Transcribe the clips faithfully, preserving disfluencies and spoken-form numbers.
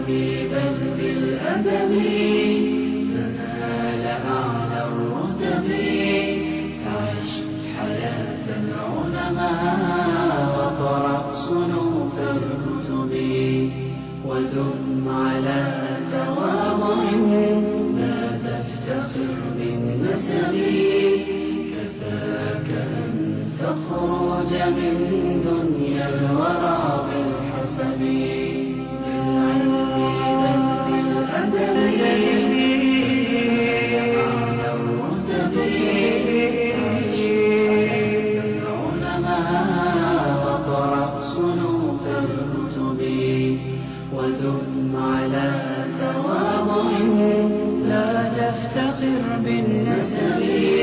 بالعلم بل بالأدب تنال أعلى الرتب. عش حياة العلماء وقرأ صنوف الكتب ودم على تواضع لا تفتخر بالنسب. كفاك أن تخرج من دنيا الورى بالحسب. بالعلم بل بالأدب أعلى الرتب. عش حياة العلماء وقرأ صنوف الكتب ودم على تواضع لا تفتخر بالنسب.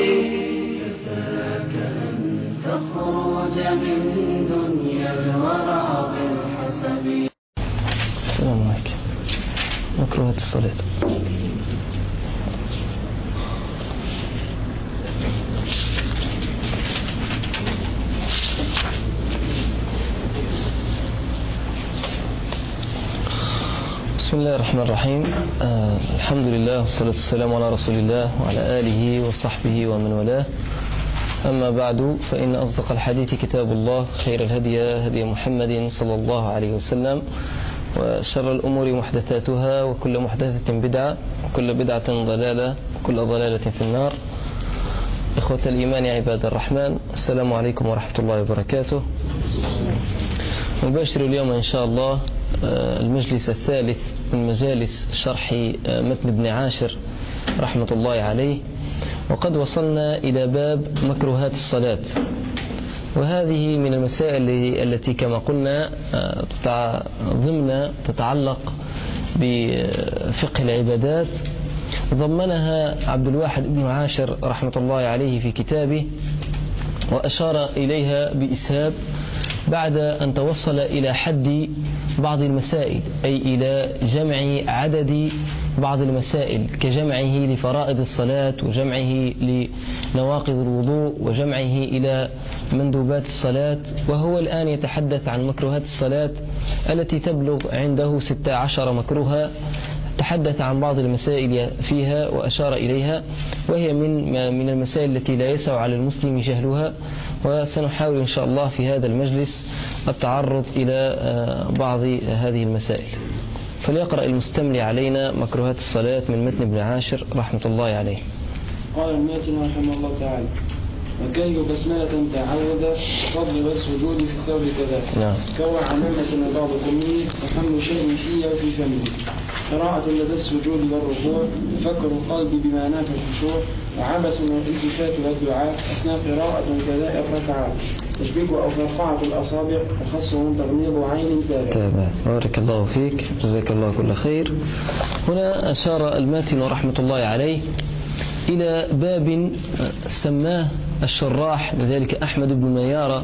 كفاك أن تخرج من دنيا الورى بالحسب. السلام عليكم. مكروهات الصلاة. بسم الله الرحمن الرحيم. آه الحمد لله والصلاة والسلام على رسول الله وعلى آله وصحبه ومن والاه. أما بعد، فإن أصدق الحديث كتاب الله، خير الهدي هدي محمد صلى الله عليه وسلم، وشر الأمور محدثاتها، وكل محدثة بدعة، وكل بدعة ضلالة، وكل ضلالة في النار. إخوة الإيمان عباد الرحمن، السلام عليكم ورحمة الله وبركاته. نباشر اليوم إن شاء الله المجلس الثالث من مجالس شرح متن ابن عاشر رحمة الله عليه، وقد وصلنا إلى باب مكروهات الصلاة. وهذه من المسائل التي كما قلنا ضمن تتعلق بفقه العبادات، ضمنها عبد الواحد ابن عاشر رحمة الله عليه في كتابه، وأشار إليها بإسهاب بعد أن توصل إلى حد بعض المسائل، أي إلى جمع عدد بعض المسائل كجمعه لفرائض الصلاة، وجمعه لنواقض الوضوء، وجمعه إلى مندوبات الصلاة. وهو الآن يتحدث عن مكروهات الصلاة التي تبلغ عنده ستة عشر مكروها. تحدث عن بعض المسائل فيها وأشار إليها، وهي من من المسائل التي لا يسع على المسلم جهلها. وسنحاول إن شاء الله في هذا المجلس التعرض إلى بعض هذه المسائل. فليقرأ المستملي علينا مكروهات الصلاة من متن ابن عاشر رحمة الله عليه. قال الماتن رحمه الله تعالى: وكي بسملة تعود فضل والسجود في الثوب كذا. نعم. كوع عمامة وبعض كمه وحمل شيء فيه وفي فمه. قراءة لدى السجود والركوع، فكر القلب بما نافى الخشوع، وعبث والالتفات والدعاء أثناء قراءة كذا الركعات، تشبيك أو فرقعة الأصابع، وخصهم تغميض عين تابع. بارك الله فيك، جزاك الله كل خير. هنا أشار الماتن رحمة الله عليه إلى باب سماه الشراح لذلك أحمد بن ميارة،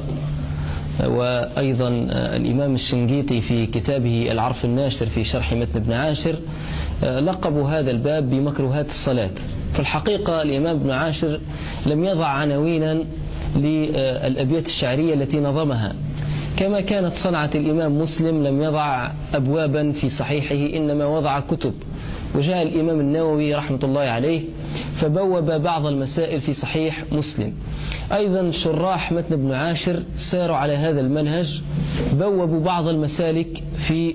وأيضا الإمام الشنقيطي في كتابه العرف الناشر في شرح متن ابن عاشر، لقبوا هذا الباب بمكروهات الصلاة. في الحقيقة الإمام ابن عاشر لم يضع عناوينا للأبيات الشعرية التي نظمها، كما كانت صنعة الإمام مسلم لم يضع أبوابا في صحيحه، إنما وضع كتب. وجاء الإمام النووي رحمة الله عليه فبوب بعض المسائل في صحيح مسلم. أيضا شراح متن ابن عاشر ساروا على هذا المنهج، بوبوا بعض المسالك في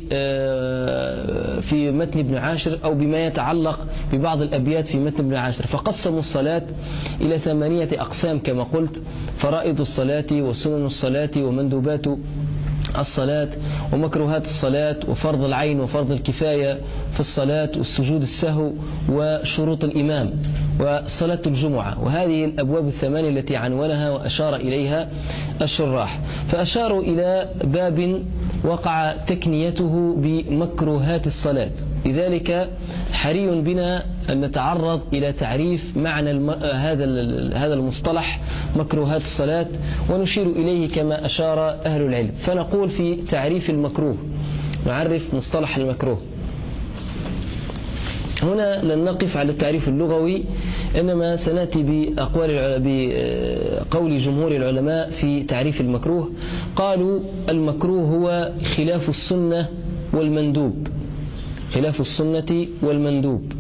في متن ابن عاشر أو بما يتعلق ببعض الأبيات في متن ابن عاشر، فقسموا الصلاة إلى ثمانية أقسام كما قلت: فرائض الصلاة، وسنن الصلاة، ومندوبات الصلاة، ومكروهات الصلاة، وفرض العين وفرض الكفاية في الصلاة، والسجود السهو، وشروط الإمام، وصلاة الجمعة. وهذه الأبواب الثمانية التي عنونها وأشار إليها الشراح. فأشاروا إلى باب وقع تكنيته بمكروهات الصلاة. لذلك حري بنا أن نتعرض إلى تعريف معنى الم... هذا هذا المصطلح مكروهات الصلاة، ونشير إليه كما أشار أهل العلم. فنقول في تعريف المكروه، نعرف مصطلح المكروه. هنا لن نقف على التعريف اللغوي، إنما سنأتي بأقوال بقول جمهور العلماء في تعريف المكروه. قالوا: المكروه هو خلاف السنة والمندوب. خلاف السنة والمندوب،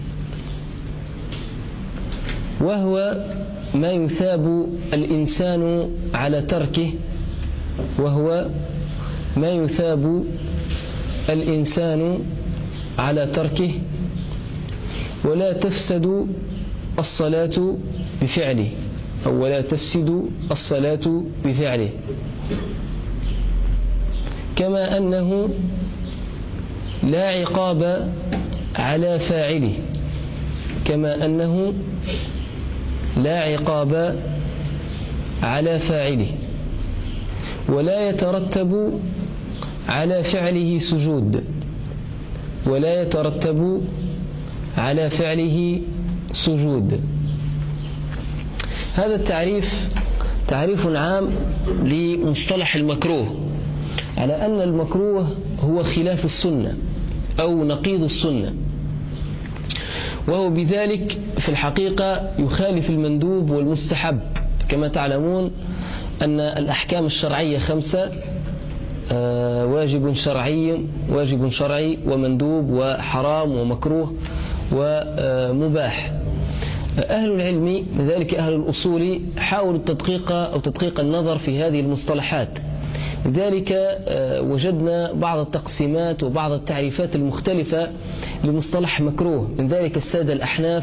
وهو ما يثاب الإنسان على تركه وهو ما يثاب الإنسان على تركه ولا تفسد الصلاة بفعله، أو ولا تفسد الصلاة بفعله، كما أنه لا عقاب على فاعله، كما أنه لا عقاب على فاعله، ولا يترتب على فعله سجود، ولا يترتب على فعله سجود. هذا التعريف تعريف عام لمصطلح المكروه، على أن المكروه هو خلاف السنة أو نقيض السنة، وهو بذلك في الحقيقة يخالف المندوب والمستحب. كما تعلمون أن الأحكام الشرعية خمسة: واجب شرعي واجب شرعي ومندوب وحرام ومكروه ومباح. أهل العلم ذلك أهل الأصول حاولوا التدقيق أو تدقيق النظر في هذه المصطلحات، لذلك وجدنا بعض التقسيمات وبعض التعريفات المختلفة لمصطلح مكروه. من ذلك السادة الأحناف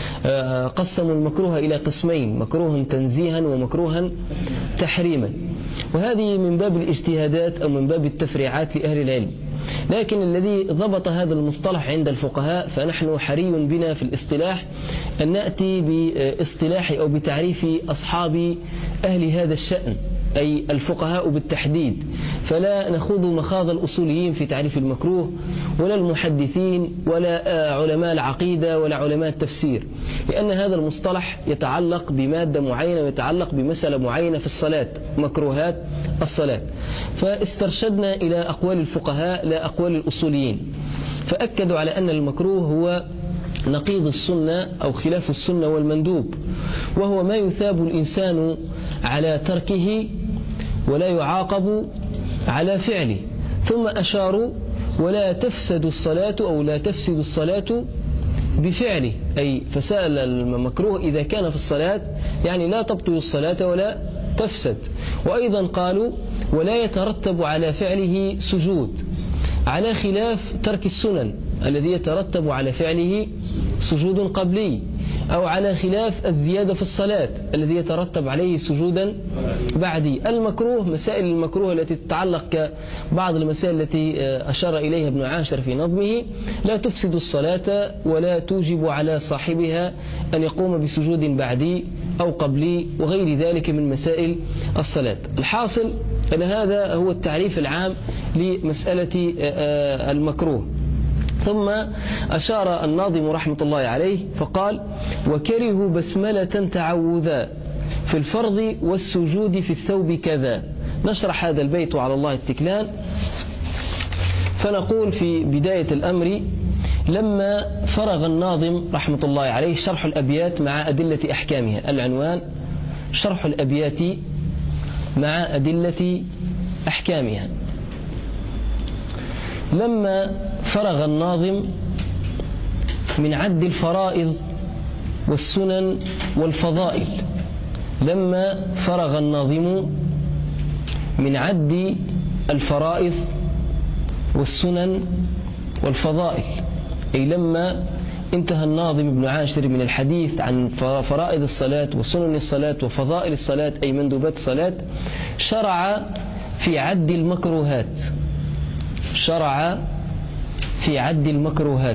قسموا المكروه إلى قسمين: مكروه تنزيها ومكروها تحريما، وهذه من باب الاجتهادات أو من باب التفريعات لأهل العلم. لكن الذي ضبط هذا المصطلح عند الفقهاء، فنحن حري بنا في الاصطلاح أن نأتي باصطلاح أو بتعريف أصحاب أهل هذا الشأن، أي الفقهاء بالتحديد، فلا نخوض مخاض الأصوليين في تعريف المكروه ولا المحدثين ولا علماء العقيدة ولا علماء التفسير، لأن هذا المصطلح يتعلق بمادة معينة ويتعلق بمسألة معينة في الصلاة، مكروهات الصلاة. فاسترشدنا إلى أقوال الفقهاء لا أقوال الأصوليين، فأكدوا على أن المكروه هو نقيض السنة أو خلاف السنة والمندوب، وهو ما يثاب الإنسان على تركه ولا يعاقب على فعله. ثم أشاروا: ولا تفسد الصلاة أو لا تفسد الصلاة بفعله، أي فسأل المكروه إذا كان في الصلاة يعني لا تبطل الصلاة ولا تفسد. وأيضا قالوا: ولا يترتب على فعله سجود، على خلاف ترك السنن الذي يترتب على فعله سجود قبلي، أو على خلاف الزيادة في الصلاة الذي يترتب عليه سجودا بعدي. المكروه، مسائل المكروه التي تتعلق كبعض المسائل التي أشار إليها ابن عاشر في نظمه، لا تفسد الصلاة ولا توجب على صاحبها أن يقوم بسجود بعدي أو قبلي وغير ذلك من مسائل الصلاة. الحاصل أن هذا هو التعريف العام لمسألة المكروه. ثم أشار الناظم رحمة الله عليه فقال: وكرهوا بسملة تعوذا في الفرض والسجود في الثوب كذا. نشرح هذا البيت على الله التكلان، فنقول في بداية الأمر: لما فرغ الناظم رحمة الله عليه شرح الأبيات مع أدلة أحكامها، العنوان شرح الأبيات مع أدلة أحكامها، لما فرغ الناظم من عد الفرائض والسنن والفضائل، لما فرغ الناظم من عد الفرائض والسنن والفضائل، أي لما انتهى الناظم ابن عاشر من الحديث عن فرائض الصلاة وسنن الصلاة وفضائل الصلاة أي مندوبات الصلاة، شرع في عد المكروهات، شرع في عد المكروهات،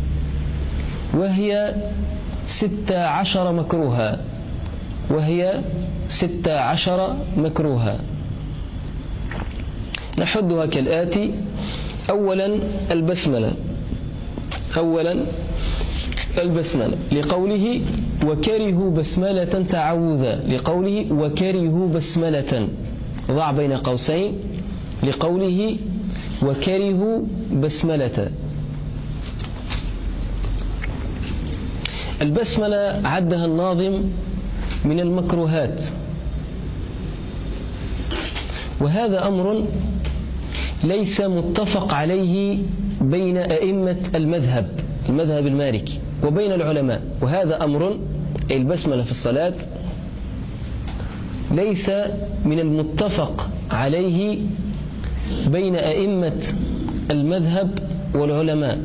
وهي ستة عشر مكروها، وهي ستة عشر مكروها. نحدها كالآتي: أولا البسملة، أولا البسملة لقوله: وكرهوا بسملة تعوذا، لقوله: وكرهوا بسملة، ضع بين قوسين لقوله: وكرهوا بسملة. البسملة عدها الناظم من المكروهات، وهذا أمر ليس متفق عليه بين أئمة المذهب المذهب المالكي وبين العلماء، وهذا أمر البسملة في الصلاة ليس من المتفق عليه بين أئمة المذهب والعلماء.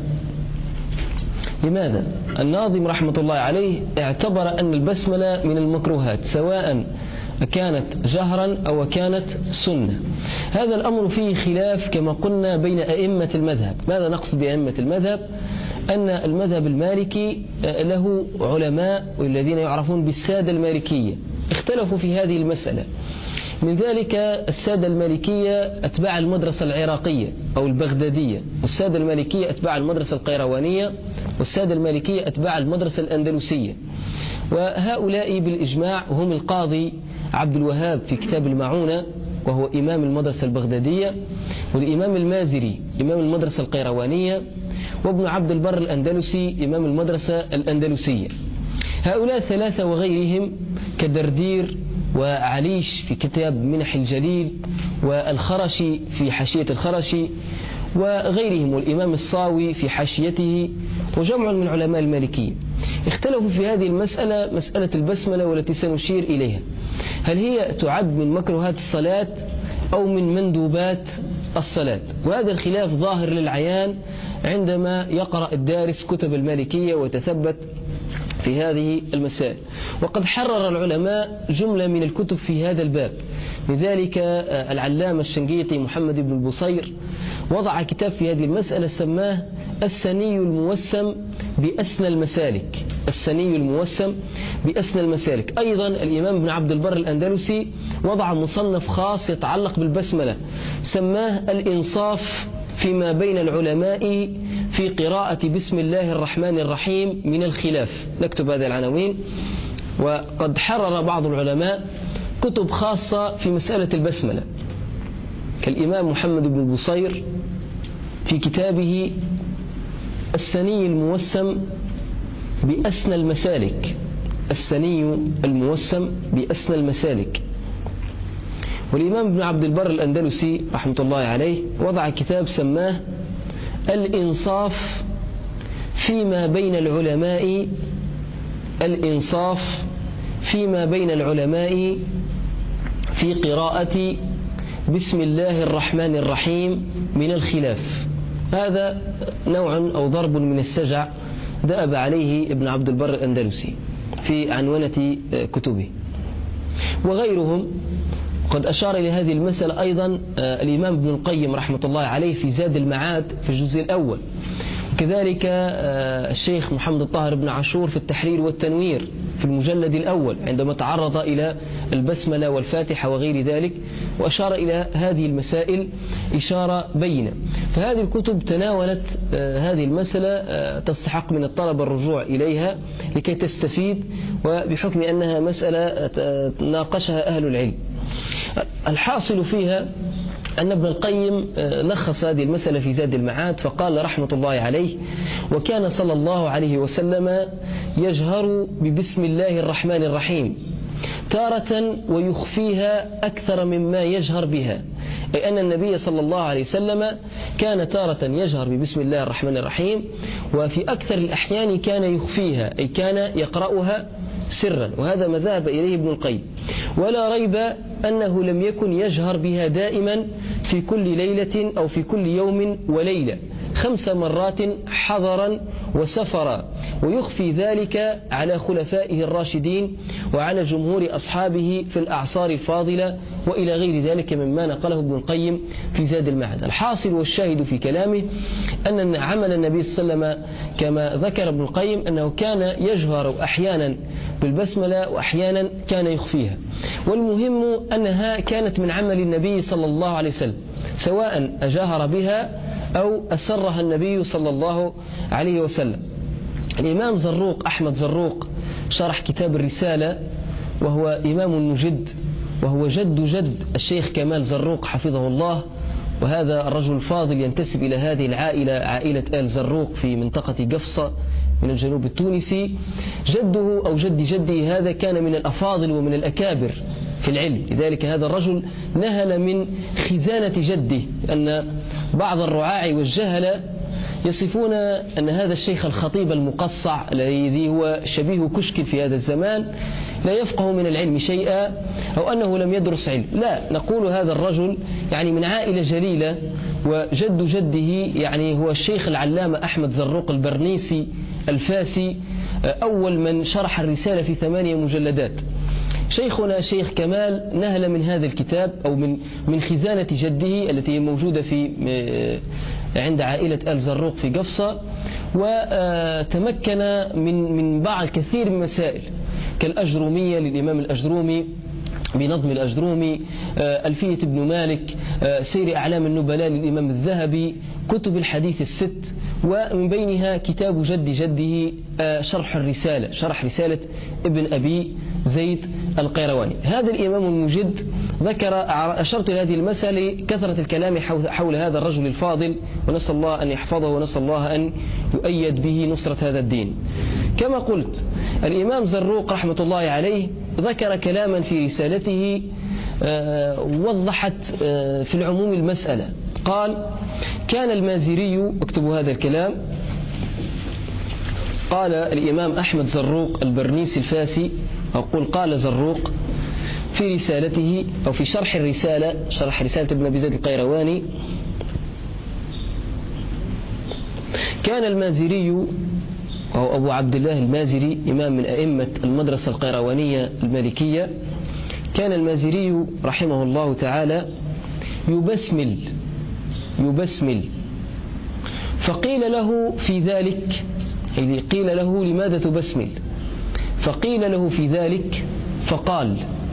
لماذا؟ الناظم رحمة الله عليه اعتبر أن البسملة من المكروهات سواء كانت جهرا أو كانت سنة. هذا الأمر فيه خلاف كما قلنا بين أئمة المذهب. ماذا نقصد بأئمة المذهب؟ أن المذهب المالكي له علماء والذين يعرفون بالسادة المالكية اختلفوا في هذه المسألة. من ذلك السادة المالكية أتباع المدرسة العراقية أو البغدادية، والسادة المالكية أتباع المدرسة القيروانية، والسادة المالكية أتباع المدرسة الأندلسية. وهؤلاء بالإجماع هم القاضي عبد الوهاب في كتاب المعونة وهو إمام المدرسة البغدادية، والإمام المازري إمام المدرسة القيروانية، وابن عبد البر الأندلسي إمام المدرسة الأندلسية. هؤلاء الثلاثة وغيرهم كدردير وعليش في كتاب منح الجليل، والخرشي في حاشية الخرشي، وغيرهم، والإمام الصاوي في حاشيته، وجمع من علماء المالكية اختلفوا في هذه المسألة، مسألة البسملة والتي سنشير إليها، هل هي تعد من مكروهات الصلاة أو من مندوبات الصلاة؟ وهذا الخلاف ظاهر للعيان عندما يقرأ الدارس كتب المالكية ويتثبت في هذه المسائل. وقد حرر العلماء جملة من الكتب في هذا الباب، لذلك العلامة الشنقيطي محمد بن البصير وضع كتاب في هذه المسألة سماه السني الموسم بأسنى المسالك. السني الموسم بأسنى المسالك. أيضا الإمام ابن عبد البر الأندلسي وضع مصنف خاص يتعلق بالبسملة سماه الإنصاف فيما بين العلماء في قراءة بسم الله الرحمن الرحيم من الخلاف. نكتب هذه العناوين. وقد حرر بعض العلماء كتب خاصة في مسألة البسملة كالإمام محمد بن البصير في كتابه السني الموسم بأسنى المسالك. السني الموسم بأسنى المسالك. والإمام ابن عبد البر الأندلسي رحمة الله عليه وضع كتاب سماه الإنصاف فيما بين العلماء الإنصاف فيما بين العلماء في قراءة بسم الله الرحمن الرحيم من الخلاف. هذا نوع أو ضرب من السجع دأب عليه ابن عبد البر الأندلسي في عنونة كتبه. وغيرهم قد أشار إلى هذه المسألة أيضا الإمام ابن القيم رحمة الله عليه في زاد المعاد في الجزء الأول، وكذلك الشيخ محمد الطاهر بن عاشور في التحرير والتنوير في المجلد الأول عندما تعرض إلى البسملة والفاتحة وغير ذلك، وأشار إلى هذه المسائل إشارة بينة. فهذه الكتب تناولت هذه المسألة، تستحق من الطلب الرجوع إليها لكي تستفيد، وبحكم أنها مسألة ناقشها أهل العلم. الحاصل فيها أن ابن القيم لخص هذه المسألة في زاد المعاد فقال رحمة الله عليه: وكان صلى الله عليه وسلم يجهر ببسم الله الرحمن الرحيم تارة ويخفيها أكثر مما يجهر بها، أي أن النبي صلى الله عليه وسلم كان تارة يجهر ببسم الله الرحمن الرحيم، وفي أكثر الأحيان كان يخفيها، أي كان يقرأها سرا، وهذا ما ذهب إليه ابن القيم. ولا ريب أنه لم يكن يجهر بها دائما في كل ليلة أو في كل يوم وليلة خمس مرات حضرا وسفرا، ويخفي ذلك على خلفائه الراشدين وعلى جمهور أصحابه في الأعصار الفاضلة وإلى غير ذلك مما نقله ابن القيم في زاد المعاد. الحاصل والشاهد في كلامه أن عمل النبي صلى الله عليه وسلم كما ذكر ابن القيم أنه كان يجهر أحيانا بالبسملة وأحيانا كان يخفيها. والمهم أنها كانت من عمل النبي صلى الله عليه وسلم سواء أجاهر بها أو أسرها النبي صلى الله عليه وسلم. الإمام زروق أحمد زروق شرح كتاب الرسالة، وهو إمام مجد، وهو جد جد الشيخ كمال زروق حفظه الله، وهذا الرجل الفاضل ينتسب إلى هذه العائلة، عائلة آل زروق في منطقة قفصة من الجنوب التونسي. جده أو جد جده هذا كان من الأفاضل ومن الأكابر في العلم، لذلك هذا الرجل نهل من خزانة جده، أن بعض الرعاع والجهل يصفون أن هذا الشيخ الخطيب المقصع الذي هو شبيه كشك في هذا الزمان لا يفقه من العلم شيئا، أو أنه لم يدرس علم. لا، نقول هذا الرجل يعني من عائلة جليلة، وجد جده يعني هو الشيخ العلامة أحمد زروق البرنيسي الفاسي، أول من شرح الرسالة في ثمانية مجلدات. شيخنا شيخ كمال نهل من هذا الكتاب أو من من خزانة جده التي هي موجودة في عند عائلة آل زروق في قفصة، وتمكن من من بعض كثير من المسائل كالأجرومية للإمام الأجرومي بنظم الأجرومي، ألفية ابن مالك، سير أعلام النبلاء للإمام الذهبي، كتب الحديث الست، ومن بينها كتاب جد جده شرح الرسالة، شرح رسالة ابن أبي زيد القيرواني. هذا الإمام المجد ذكر، أشرت إلى هذه المسألة كثرة الكلام حول هذا الرجل الفاضل، ونسأل الله أن يحفظه ونسأل الله أن يؤيد به نصرة هذا الدين. كما قلت الإمام زروق رحمة الله عليه ذكر كلاما في رسالته وضحت في العموم المسألة. قال: كان المازري، اكتبوا هذا الكلام، قال الإمام أحمد زروق البرنيسي الفاسي، أقول قال زروق في رسالته أو في شرح الرسالة، شرح رسالة ابن أبي زيد القيرواني: كان المازري أو أبو عبد الله المازري إمام من أئمة المدرسة القيروانية المالكية، كان المازري رحمه الله تعالى يبسمل يبسمل فقيل له في ذلك، يعني قيل له: لماذا تبسمل؟ فقيل له في ذلك فقال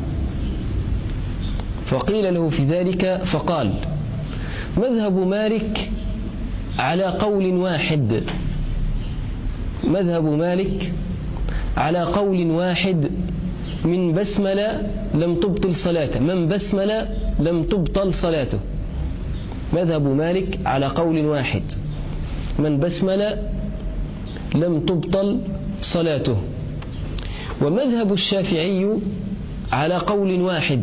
فقيل له في ذلك فقال: مذهب مالك على قول واحد مذهب مالك على قول واحد من بسمل لم تبطل صلاته من بسمل لم تبطل صلاته مذهب مالك على قول واحد من بسمل لم تبطل صلاته. ومذهب الشافعي على قول واحد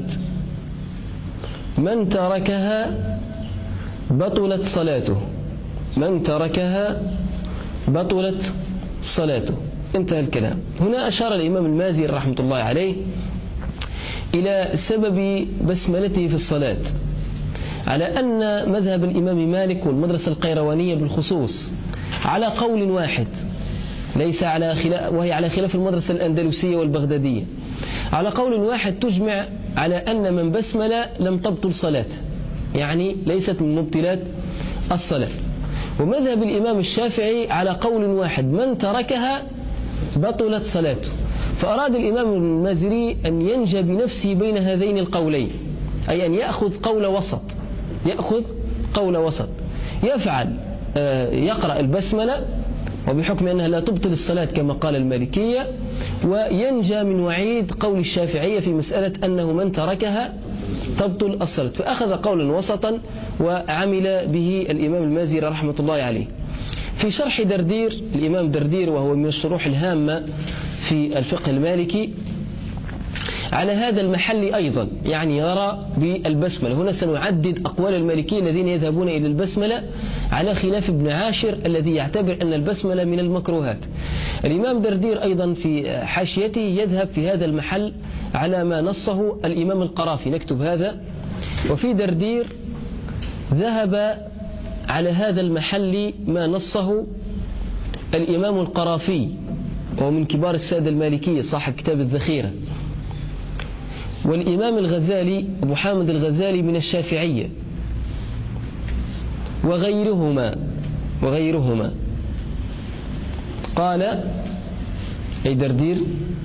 من تركها بطلت صلاته من تركها بطلت صلاته. انتهى الكلام. هنا أشار الإمام المازري رحمة الله عليه إلى سبب بسملته في الصلاة، على أن مذهب الإمام مالك والمدرسة القيروانية بالخصوص على قول واحد، ليس على خلاف، وهي على خلاف المدرسة الأندلسية والبغدادية، على قول واحد تجمع على أن من بسمل لم تبطل صلاته، يعني ليست من مبطلات الصلاة. ومذهب الإمام الشافعي على قول واحد من تركها بطلت صلاته. فأراد الإمام المازري أن ينجى بنفسه بين هذين القولين، أي أن يأخذ قول وسط يأخذ قول وسط يفعل يقرأ البسملة وبحكم أنها لا تبطل الصلاة كما قال المالكية، وينجى من وعيد قول الشافعية في مسألة أنه من تركها تبطل الصلاة. فأخذ قولا وسطا وعمل به الإمام المازري رحمة الله عليه. في شرح دردير الإمام دردير، وهو من الشروح الهامة في الفقه المالكي، على هذا المحل أيضا يعني يرى بالبسملة. هنا سنعدد أقوال المالكية الذين يذهبون إلى البسملة على خلاف ابن عاشر الذي يعتبر أن البسملة من المكروهات. الإمام دردير أيضا في حاشيته يذهب في هذا المحل على ما نصه الإمام القرافي، نكتب هذا. وفي دردير ذهب على هذا المحل ما نصه الإمام القرافي، وهو من كبار السادة المالكية صاحب كتاب الذخيرة. والإمام الغزالي أبو حامد الغزالي من الشافعية، وغيرهما وغيرهما قال أي دردير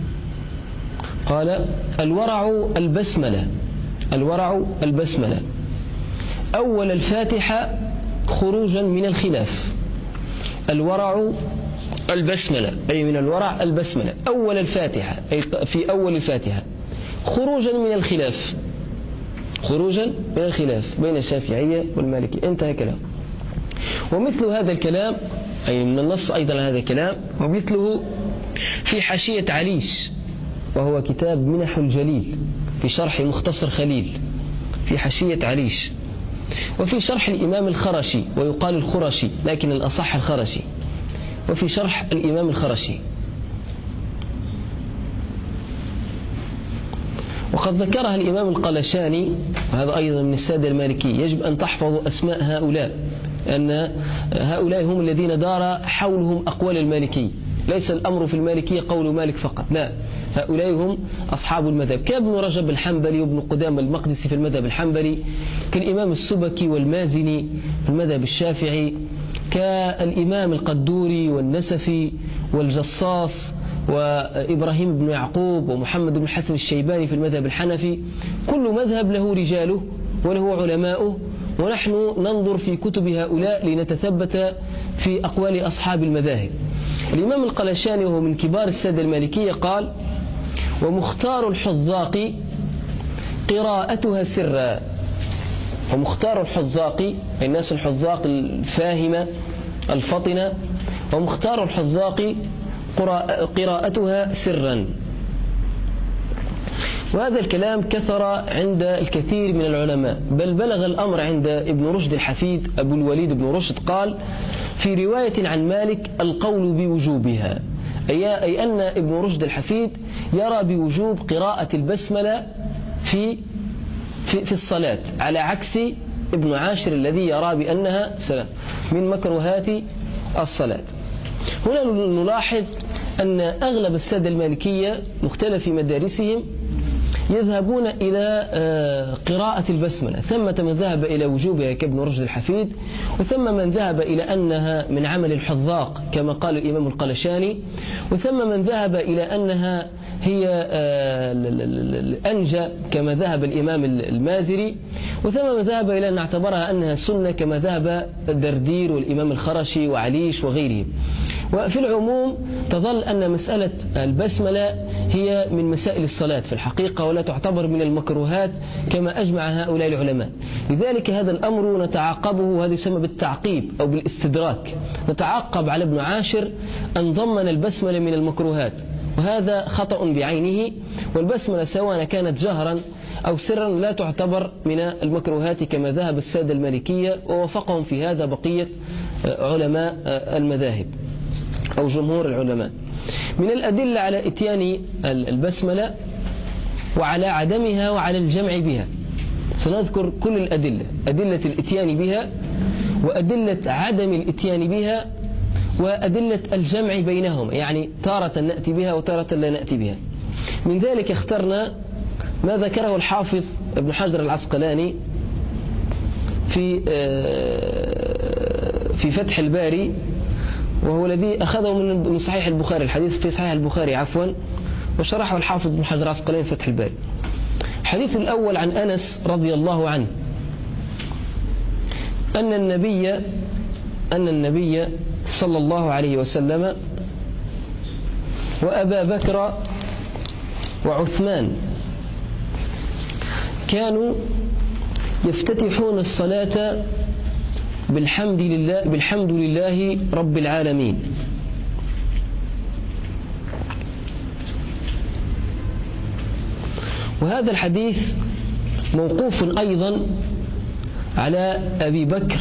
قال: الورع البسملة الورع البسملة أول الفاتحة خروجا من الخلاف. الورع البسملة أي من الورع البسملة أول الفاتحة أي في أول الفاتحة خروجا من الخلاف خروجا من الخلاف بين الشافعية والمالكية. انتهى كلام. ومثل هذا الكلام أي من النص أيضا هذا الكلام، ومثله في حاشية عليش، وهو كتاب منح الجليل في شرح مختصر خليل، في حاشية عليش وفي شرح الإمام الخرشي، ويقال الخرشي لكن الأصح الخرشي، وفي شرح الإمام الخرشي. وقد ذكرها الإمام القلشاني، وهذا أيضا من السادة المالكي. يجب أن تحفظوا أسماء هؤلاء، أن هؤلاء هم الذين دار حولهم أقوال المالكي، ليس الأمر في المالكية قول مالك فقط، لا، هؤلاء هم أصحاب المذهب، كابن رجب الحنبلي وابن قدامة المقدسي في المذهب الحنبلي، كالإمام السبكي والمازني في المذهب الشافعي، كالإمام القدوري والنسفي والجصاص وإبراهيم بن يعقوب ومحمد بن حسن الشيباني في المذهب الحنفي. كل مذهب له رجاله وله علماؤه، ونحن ننظر في كتب هؤلاء لنتثبت في أقوال أصحاب المذاهب. الإمام القلشاني وهو من كبار السادة المالكية قال: ومختار الحذاق قراءتها سرا. ومختار الحذاق الناس الحذاق الفاهمة الفطنة، ومختار الحذاق قراءتها سرا. وهذا الكلام كثر عند الكثير من العلماء، بل بلغ الأمر عند ابن رشد الحفيد أبو الوليد بن رشد قال في رواية عن مالك: القول بوجوبها، أي أن ابن رشد الحفيد يرى بوجوب قراءة البسملة في في, في الصلاة، على عكس ابن عاشر الذي يرى بأنها سلام من مكروهات الصلاة. هنا نلاحظ أن أغلب السادة المالكية مختلف مدارسهم يذهبون إلى قراءة البسملة، ثمة من ذهب إلى وجوبها كابن رشد الحفيد، وثم من ذهب إلى أنها من عمل الحذاق كما قال الإمام القلشاني، وثم من ذهب إلى أنها هي الأنجى كما ذهب الإمام المازري، وثم من ذهب إلى أن اعتبرها أنها سنة كما ذهب الدردير والإمام الخرشي وعليش وغيرهم. وفي العموم تظل أن مسألة البسملة هي من مسائل الصلاة في الحقيقة، ولا تعتبر من المكروهات كما أجمع هؤلاء العلماء. لذلك هذا الأمر نتعاقبه، وهذا يسمى بالتعقيب أو بالاستدراك، نتعاقب على ابن عاشر أن ضمن البسملة من المكروهات، وهذا خطأ بعينه. والبسملة سواء كانت جهرا أو سرا لا تعتبر من المكروهات كما ذهب السادة المالكية، ووافقهم في هذا بقية علماء المذاهب أو جمهور العلماء. من الأدلة على إتيان البسملة وعلى عدمها وعلى الجمع بها، سنذكر كل الأدلة، أدلة الإتيان بها وأدلة عدم الإتيان بها وأدلة الجمع بينهم، يعني تارة نأتي بها وتارة لا نأتي بها. من ذلك اخترنا ما ذكره الحافظ ابن حجر العسقلاني في في فتح الباري، وهو الذي أخذه من صحيح البخاري، الحديث في صحيح البخاري عفوا، وشرحه الحافظ ابن حجر العسقلاني في فتح الباري. الحديث الأول عن أنس رضي الله عنه أن النبي أن النبي صلى الله عليه وسلم وأبا بكر وعثمان كانوا يفتتحون الصلاة بالحمد لله بالحمد لله رب العالمين. وهذا الحديث موقوف أيضا على أبي بكر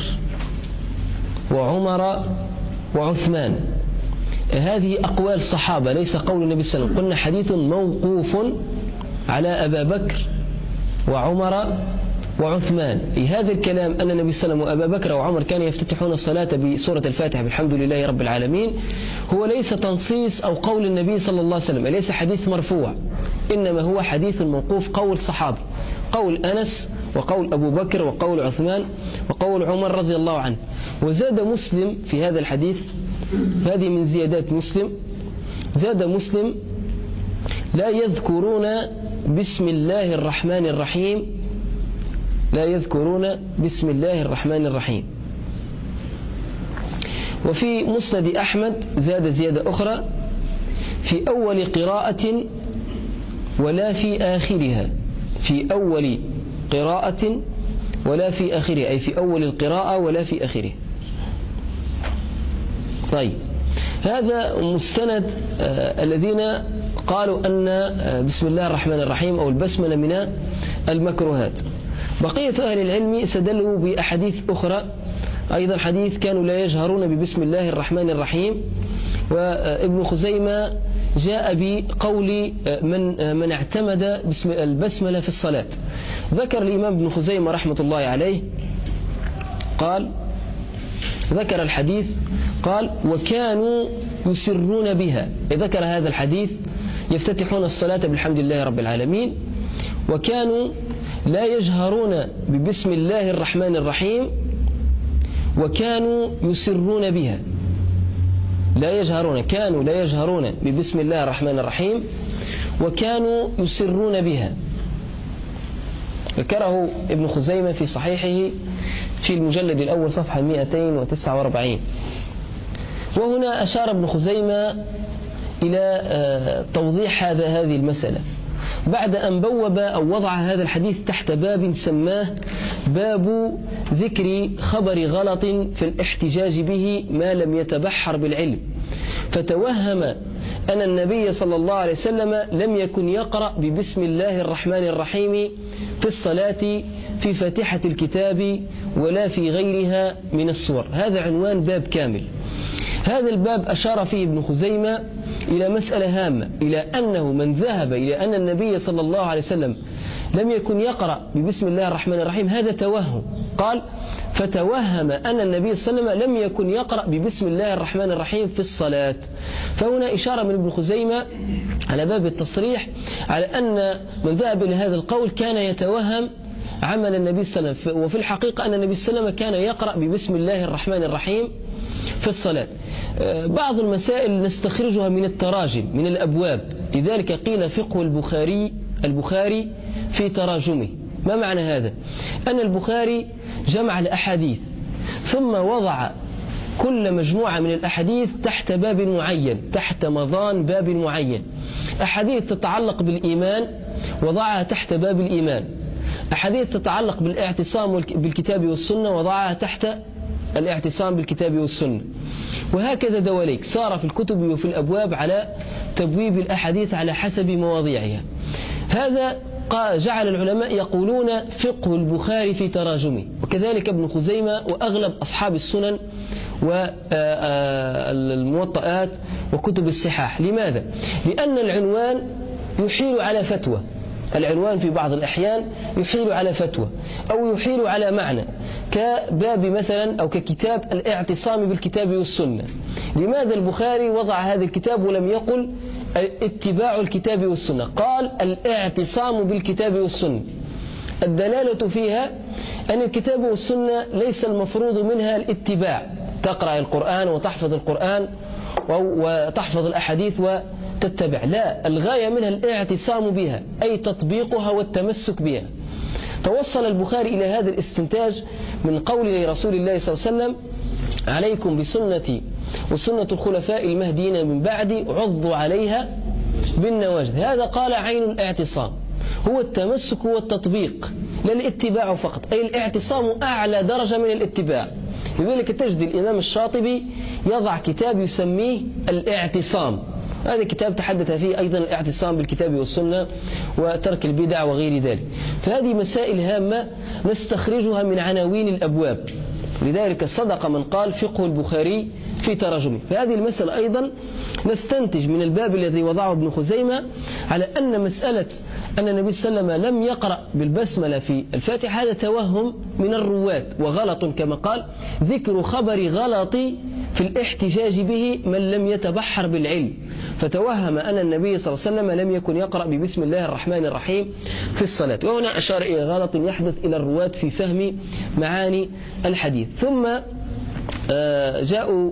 وعمر وعثمان. هذه أقوال صحابة ليس قول النبي صلى الله عليه وسلم. قلنا حديث موقوف على أبا بكر وعمر وعثمان. في هذا الكلام أن النبي صلى الله عليه وسلم وأبا بكر وعمر كانوا يفتتحون الصلاة بسورة الفاتحة بالحمد لله رب العالمين، هو ليس تنصيص أو قول النبي صلى الله عليه وسلم، ليس حديث مرفوع، إنما هو حديث موقوف، قول صحابي، قول أنس وقول أبو بكر وقول عثمان وقول عمر رضي الله عنه. وزاد مسلم في هذا الحديث، هذه من زيادات مسلم، زاد مسلم: لا يذكرون بسم الله الرحمن الرحيم، لا يذكرون بسم الله الرحمن الرحيم. وفي مسند أحمد زاد زيادة أخرى: في أول قراءة ولا في آخرها، في أول قراءة ولا في آخرها، أي في أول القراءة ولا في آخرها. طيب، هذا مستند آه الذين قالوا أن آه بسم الله الرحمن الرحيم أو البسملة من المكروهات. بقية أهل العلم استدلوا بأحاديث أخرى أيضا، حديث كانوا لا يجهرون ببسم الله الرحمن الرحيم. وابن خزيمة جاء بقول من من اعتمد بسم البسملة في الصلاة. ذكر الإمام ابن خزيمة رحمة الله عليه قال، ذكر الحديث قال وكانوا يسرون بها. ذكر هذا الحديث يفتتحون الصلاة بالحمد لله رب العالمين، وكانوا لا يجهرون ببسم الله الرحمن الرحيم، وكانوا يسرون بها. لا يجهرون، كانوا لا يجهرون ببسم الله الرحمن الرحيم، وكانوا يسرون بها. ذكره ابن خزيمة في صحيحه في المجلد الأول صفحة مئتين وتسعة وأربعين. وهنا أشار ابن خزيمة إلى توضيح هذا هذه المسألة بعد أن بوب أو وضع هذا الحديث تحت باب سماه باب ذكر خبر غلط في الاحتجاج به ما لم يتبحر بالعلم، فتوهم أن النبي صلى الله عليه وسلم لم يكن يقرأ ببسم الله الرحمن الرحيم في الصلاة في فاتحة الكتاب ولا في غيرها من الصور. هذا عنوان باب كامل. هذا الباب أشار فيه ابن خزيمة إلى مسألة هامة، إلى أنه من ذهب إلى أن النبي صلى الله عليه وسلم لم يكن يقرأ ببسم الله الرحمن الرحيم هذا توهم. قال فتوهم أن النبي صلى الله عليه وسلم لم يكن يقرأ ببسم الله الرحمن الرحيم في الصلاة. فهنا إشارة من ابن خزيمة على باب التصريح على أن من ذهب إلى هذا القول كان يتوهم عمل النبي صلى الله عليه وسلم، وفي الحقيقة أن النبي صلى الله عليه وسلم كان يقرأ ببسم الله الرحمن الرحيم في الصلاة. بعض المسائل نستخرجها من التراجم من الأبواب، لذلك قيل فقه البخاري البخاري في تراجمه. ما معنى هذا؟ أن البخاري جمع الأحاديث ثم وضع كل مجموعة من الأحاديث تحت باب معين، تحت مضان باب معين. أحاديث تتعلق بالإيمان وضعها تحت باب الإيمان، أحاديث تتعلق بالاعتصام بالكتاب والسنة وضعها تحت الاعتصام بالكتاب والسنة، وهكذا دواليك صار في الكتب وفي الأبواب على تبويب الأحاديث على حسب مواضيعها. هذا جعل العلماء يقولون فقه البخاري في تراجمه، وكذلك ابن خزيمة وأغلب أصحاب السنن والموطئات وكتب الصحاح. لماذا؟ لأن العنوان يحيل على فتوى، العنوان في بعض الأحيان يحيل على فتوى أو يحيل على معنى، كباب مثلا أو ككتاب الاعتصام بالكتاب والسنة. لماذا البخاري وضع هذا الكتاب ولم يقل اتباع الكتاب والسنة؟ قال الاعتصام بالكتاب والسنة. الدلالة فيها أن الكتاب والسنة ليس المفروض منها الاتباع، تقرأ القرآن وتحفظ القرآن وتحفظ الأحاديث وتتبع، لا، الغاية منها الاعتصام بها أي تطبيقها والتمسك بها. توصل البخاري إلى هذا الاستنتاج من قول رسول الله صلى الله عليه وسلم عليكم بسنتي وسنة الخلفاء المهديين من بعدي عضوا عليها بالنواجذ. هذا قال عين الاعتصام هو التمسك والتطبيق لا الاتباع فقط، أي الاعتصام أعلى درجة من الاتباع. لذلك تجد الإمام الشاطبي يضع كتاب يسميه الاعتصام، هذا كتاب تحدث فيه أيضا الاعتصام بالكتاب والسنة وترك البدع وغير ذلك. فهذه مسائل هامة نستخرجها من عناوين الأبواب، لذلك صدق من قال فقه البخاري في تراجمه. فهذه المسألة أيضا نستنتج من الباب الذي وضعه ابن خزيمة على أن مسألة أن النبي صلى الله عليه وسلم لم يقرأ بالبسملة في الفاتحة هذا توهم من الرواة وغلط، كما قال ذكر خبر غلط في الاحتجاج به من لم يتبحر بالعلم، فتوهم أن النبي صلى الله عليه وسلم لم يكن يقرأ ببسم الله الرحمن الرحيم في الصلاة. وهنا أشار إلى غلط يحدث إلى الرواة في فهم معاني الحديث. ثم جاءوا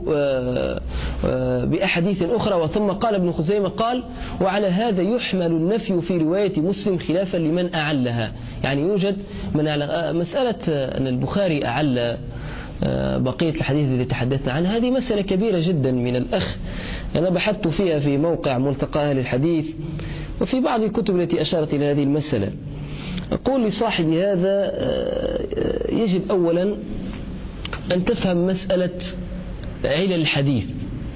بأحاديث أخرى، وثم قال ابن خزيمة قال وعلى هذا يحمل النفي في رواية مسلم خلافا لمن أعلها. يعني يوجد من أعلى مسألة أن البخاري أعلى بقية الحديث الذي تحدثنا عنه، هذه مسألة كبيرة جدا من الأخ، أنا بحثت فيها في موقع ملتقى أهل الحديث وفي بعض الكتب التي أشارت إلى هذه المسألة. أقول لصاحب هذا يجب أولا أن تفهم مسألة علل الحديث،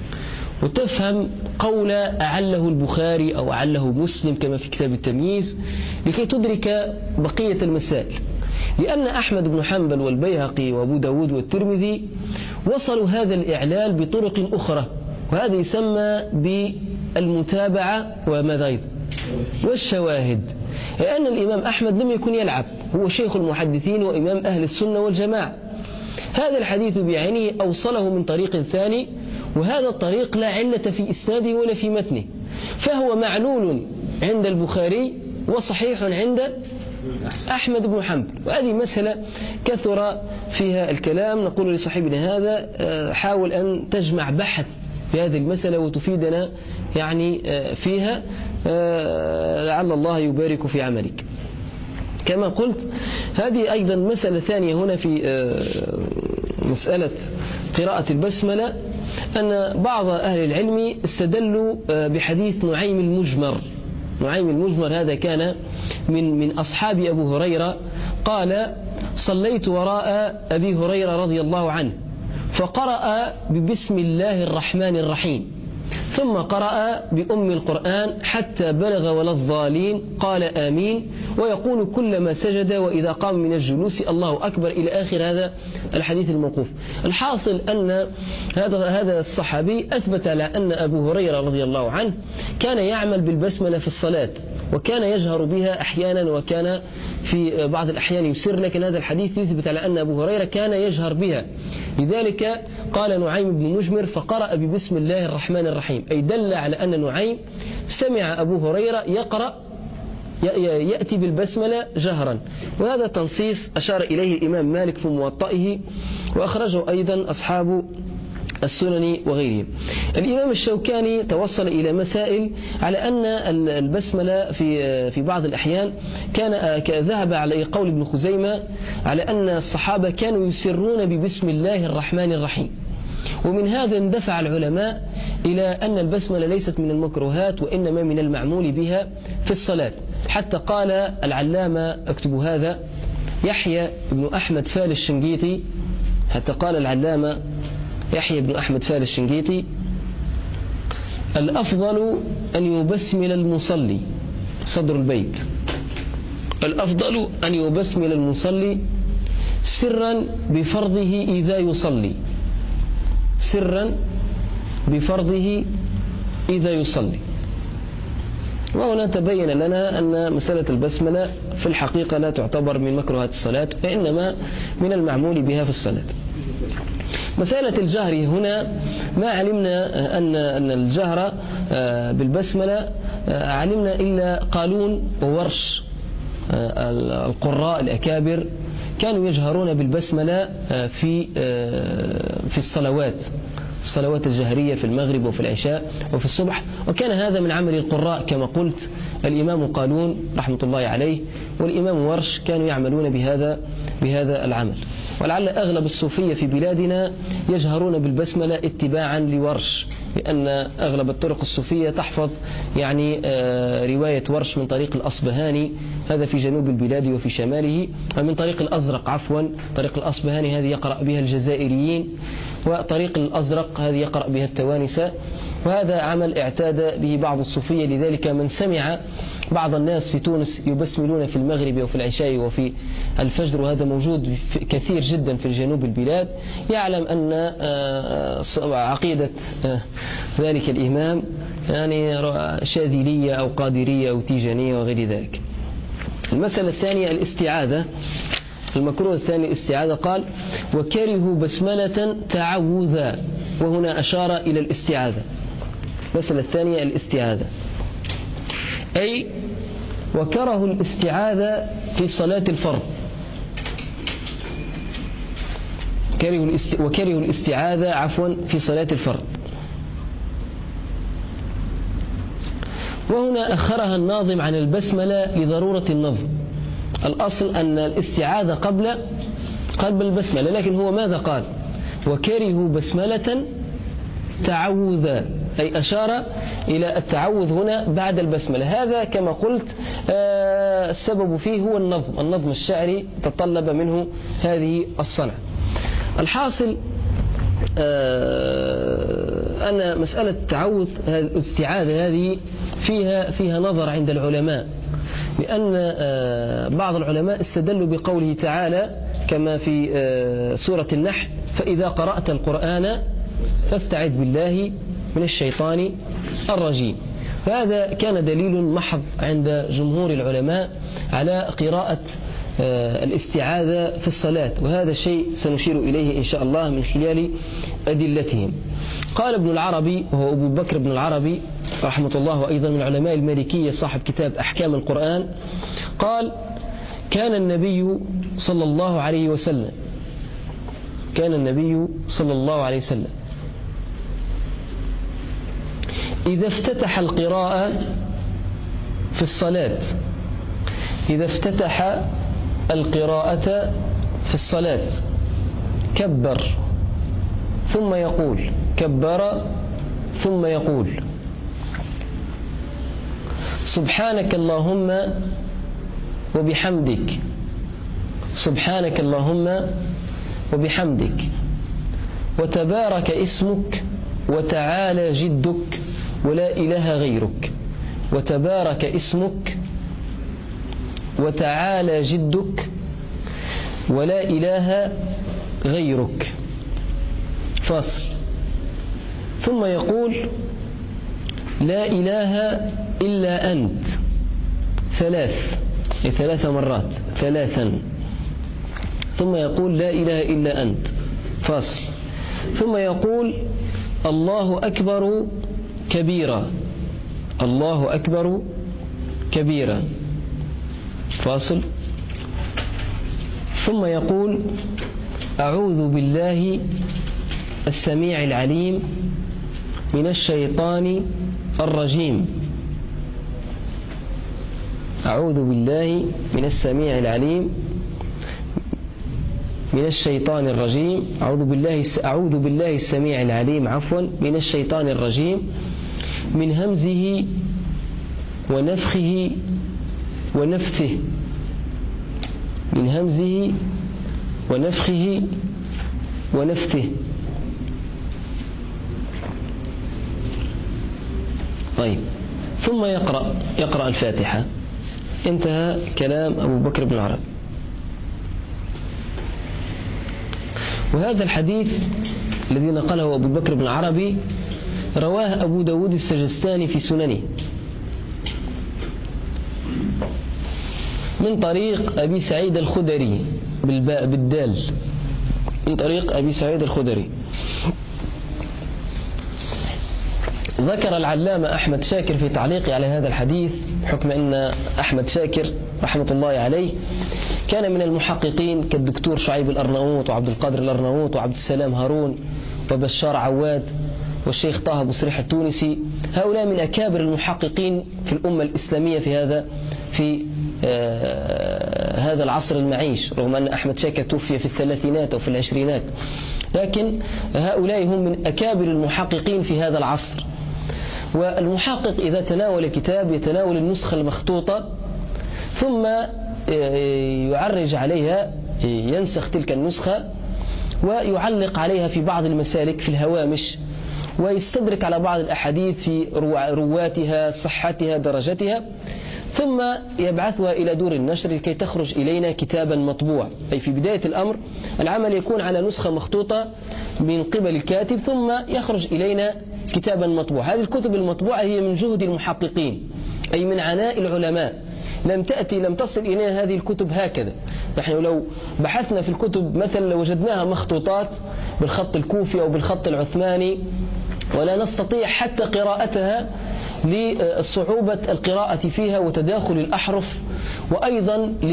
وتفهم قول أعله البخاري أو أعله مسلم كما في كتاب التمييز، لكي تدرك بقية المسائل. لأن أحمد بن حنبل والبيهقي وأبو داود والترمذي وصلوا هذا الإعلال بطرق أخرى، وهذا يسمى بالمتابعة وماذا أيضا والشواهد. لأن الإمام أحمد لم يكن يلعب، هو شيخ المحدثين وإمام أهل السنة والجماعة. هذا الحديث بعينه أوصله من طريق ثاني، وهذا الطريق لا علة في إسناده ولا في متنه، فهو معلول عند البخاري وصحيح عند أحمد بن حنبل. وهذه مسألة كثر فيها الكلام. نقول لصاحبنا هذا حاول أن تجمع بحث في هذه المسألة وتفيدنا يعني فيها، لعل الله يبارك في عملك. كما قلت هذه أيضا مسألة ثانية هنا في مسألة قراءة البسملة، أن بعض أهل العلم استدلوا بحديث نعيم المجمر. نعيم المجمر هذا كان من من أصحاب أبو هريرة، قال: صليت وراء أبي هريرة رضي الله عنه فقرأ ببسم الله الرحمن الرحيم، ثم قرأ بأم القرآن حتى بلغ ولا الضالين قال آمين، ويقول كلما سجد وإذا قام من الجلوس الله أكبر، إلى آخر هذا الحديث الموقوف. الحاصل أن هذا هذا الصحابي أثبت على أن أبو هريرة رضي الله عنه كان يعمل بالبسملة في الصلاة، وكان يجهر بها أحيانا وكان في بعض الأحيان يسر، لكن هذا الحديث يثبت على أن أبو هريرة كان يجهر بها. لذلك قال نعيم بن مجمر فقرأ ببسم الله الرحمن الرحيم، أي دل على أن نعيم سمع أبو هريرة يقرأ يأتي بالبسملة جهرا. وهذا تنصيص أشار إليه الإمام مالك في موطئه، وأخرجه أيضا أصحاب السنن وغيرهم. الإمام الشوكاني توصل إلى مسائل على أن البسملة في في بعض الأحيان كان ذهب على قول ابن خزيمة على أن الصحابة كانوا يسرون ببسم الله الرحمن الرحيم، ومن هذا اندفع العلماء إلى أن البسملة ليست من المكروهات وإنما من المعمول بها في الصلاة. حتى قال العلامة، اكتب هذا، يحيى بن أحمد فال الشنقيطي، حتى قال العلامة يحيى بن أحمد فال الشنقيطي: الأفضل أن يبسمل المصلي، صدر البيت، الأفضل أن يبسمل المصلي سرا بفرضه إذا يصلي، سرا بفرضه إذا يصلي. وهنا تبين لنا أن مسألة البسملة في الحقيقة لا تعتبر من مكروهات الصلاة، وإنما من المعمول بها في الصلاة. مسألة الجهر هنا ما علمنا أن أن الجهر بالبسملة علمنا إلا قالون وورش، القراء الأكابر كانوا يجهرون بالبسملة في في الصلوات الصلوات الجهرية في المغرب وفي العشاء وفي الصبح، وكان هذا من عمل القراء كما قلت. الإمام قالون رحمة الله عليه والإمام ورش كانوا يعملون بهذا بهذا العمل. ولعل أغلب الصوفية في بلادنا يجهرون بالبسملة اتباعا لورش، لأن أغلب الطرق الصوفية تحفظ يعني رواية ورش من طريق الأصبهاني، هذا في جنوب البلاد وفي شماله، ومن طريق الأزرق عفوا طريق الأصبهاني هذه يقرأ بها الجزائريين، وطريق الأزرق هذه يقرأ بها التوانسة. وهذا عمل اعتاد به بعض الصوفية، لذلك من سمع بعض الناس في تونس يبسملون في المغرب وفي العشاء وفي الفجر، وهذا موجود كثير جدا في جنوب البلاد، يعلم أن عقيدة ذلك الإمام يعني شاذلية أو قادرية أو تيجانية وغير ذلك. المسألة الثانية الاستعاذة، المكروه الثاني الاستعاذة، قال: وكرهوا بسملة تعوذا، وهنا أشار إلى الاستعاذة. المسألة الثانية الاستعاذة، أي وكرهوا الاستعاذة في صلاة الفرض، وكرهوا الاستعاذة عفوا في صلاة الفرض. وهنا أخرها الناظم عن البسملة لضرورة النظم. الأصل أن الاستعاذة قبل قبل البسملة، لكن هو ماذا قال؟ وكرهوا بسملة تعوذا، أي أشار إلى التعوذ هنا بعد البسملة. هذا كما قلت آه السبب فيه هو النظم النظم الشعري تطلب منه هذه الصنعة. الحاصل آه أن مسألة التعوذ الاستعاذة هذه فيها فيها نظر عند العلماء، لأن بعض العلماء استدلوا بقوله تعالى كما في سورة النحل: فإذا قرأت القرآن فاستعذ بالله من الشيطان الرجيم. فهذا كان دليل محض عند جمهور العلماء على قراءة الاستعاذة في الصلاة، وهذا الشيء سنشير إليه إن شاء الله من خلال أدلتهم. قال ابن العربي، وهو أبو بكر بن العربي رحمة الله، وأيضا من علماء المالكية صاحب كتاب أحكام القرآن، قال: كان النبي صلى الله عليه وسلم كان النبي صلى الله عليه وسلم إذا افتتح القراءة في الصلاة إذا افتتح القراءة في الصلاة كبر ثم يقول كبر ثم يقول: سبحانك اللهم وبحمدك سبحانك اللهم وبحمدك وتبارك اسمك وتعالى جدك ولا إله غيرك وتبارك اسمك وتعالى جدك ولا إله غيرك. فصل. ثم يقول: لا إله إلا أنت ثلاث ثلاث مرات ثلاثا. ثم يقول: لا إله إلا أنت. فصل. ثم يقول: الله أكبر كبيرا الله أكبر كبيرا. فاصل. ثم يقول: أعوذ بالله السميع العليم من الشيطان الرجيم أعوذ بالله من السميع العليم من الشيطان الرجيم أعوذ بالله أعوذ بالله السميع العليم عفوا من الشيطان الرجيم من همزه ونفخه ونفثه من همزه ونفخه ونفثه. طيب. ثم يقرأ يقرأ الفاتحة. انتهى كلام أبو بكر بن العربي. وهذا الحديث الذي نقله أبو بكر بن العربي رواه أبو داود السجستاني في سننه من طريق أبي سعيد الخدري بالباء بالدال من طريق أبي سعيد الخدري. ذكر العلامة أحمد شاكر في تعليقه على هذا الحديث، حكم أن أحمد شاكر رحمة الله عليه كان من المحققين كالدكتور شعيب الأرناؤوط وعبد القادر الأرناؤوط وعبد السلام هارون وبشار عواد والشيخ طه أبو سريح التونسي. هؤلاء من أكابر المحققين في الأمة الإسلامية في هذا في آه هذا العصر المعيش، رغم أن أحمد شاكر توفي في الثلاثينات أو في العشرينات، لكن هؤلاء هم من أكابر المحققين في هذا العصر. والمحقق إذا تناول كتاب يتناول النسخة المخطوطة ثم يعرج عليها، ينسخ تلك النسخة ويعلق عليها في بعض المسالك في الهوامش، ويستدرك على بعض الأحاديث في رواتها صحتها درجتها، ثم يبعثها إلى دور النشر لكي تخرج إلينا كتابا مطبوع. أي في بداية الأمر العمل يكون على نسخة مخطوطة من قبل الكاتب، ثم يخرج إلينا كتابا مطبوع. هذه الكتب المطبوعة هي من جهد المحققين، أي من عناء العلماء. لم تأتي لم تصل إلينا هذه الكتب هكذا. نحن لو بحثنا في الكتب مثلا لوجدناها مخطوطات بالخط الكوفي أو بالخط العثماني، ولا نستطيع حتى قراءتها لصعوبة القراءة فيها وتداخل الأحرف، وأيضا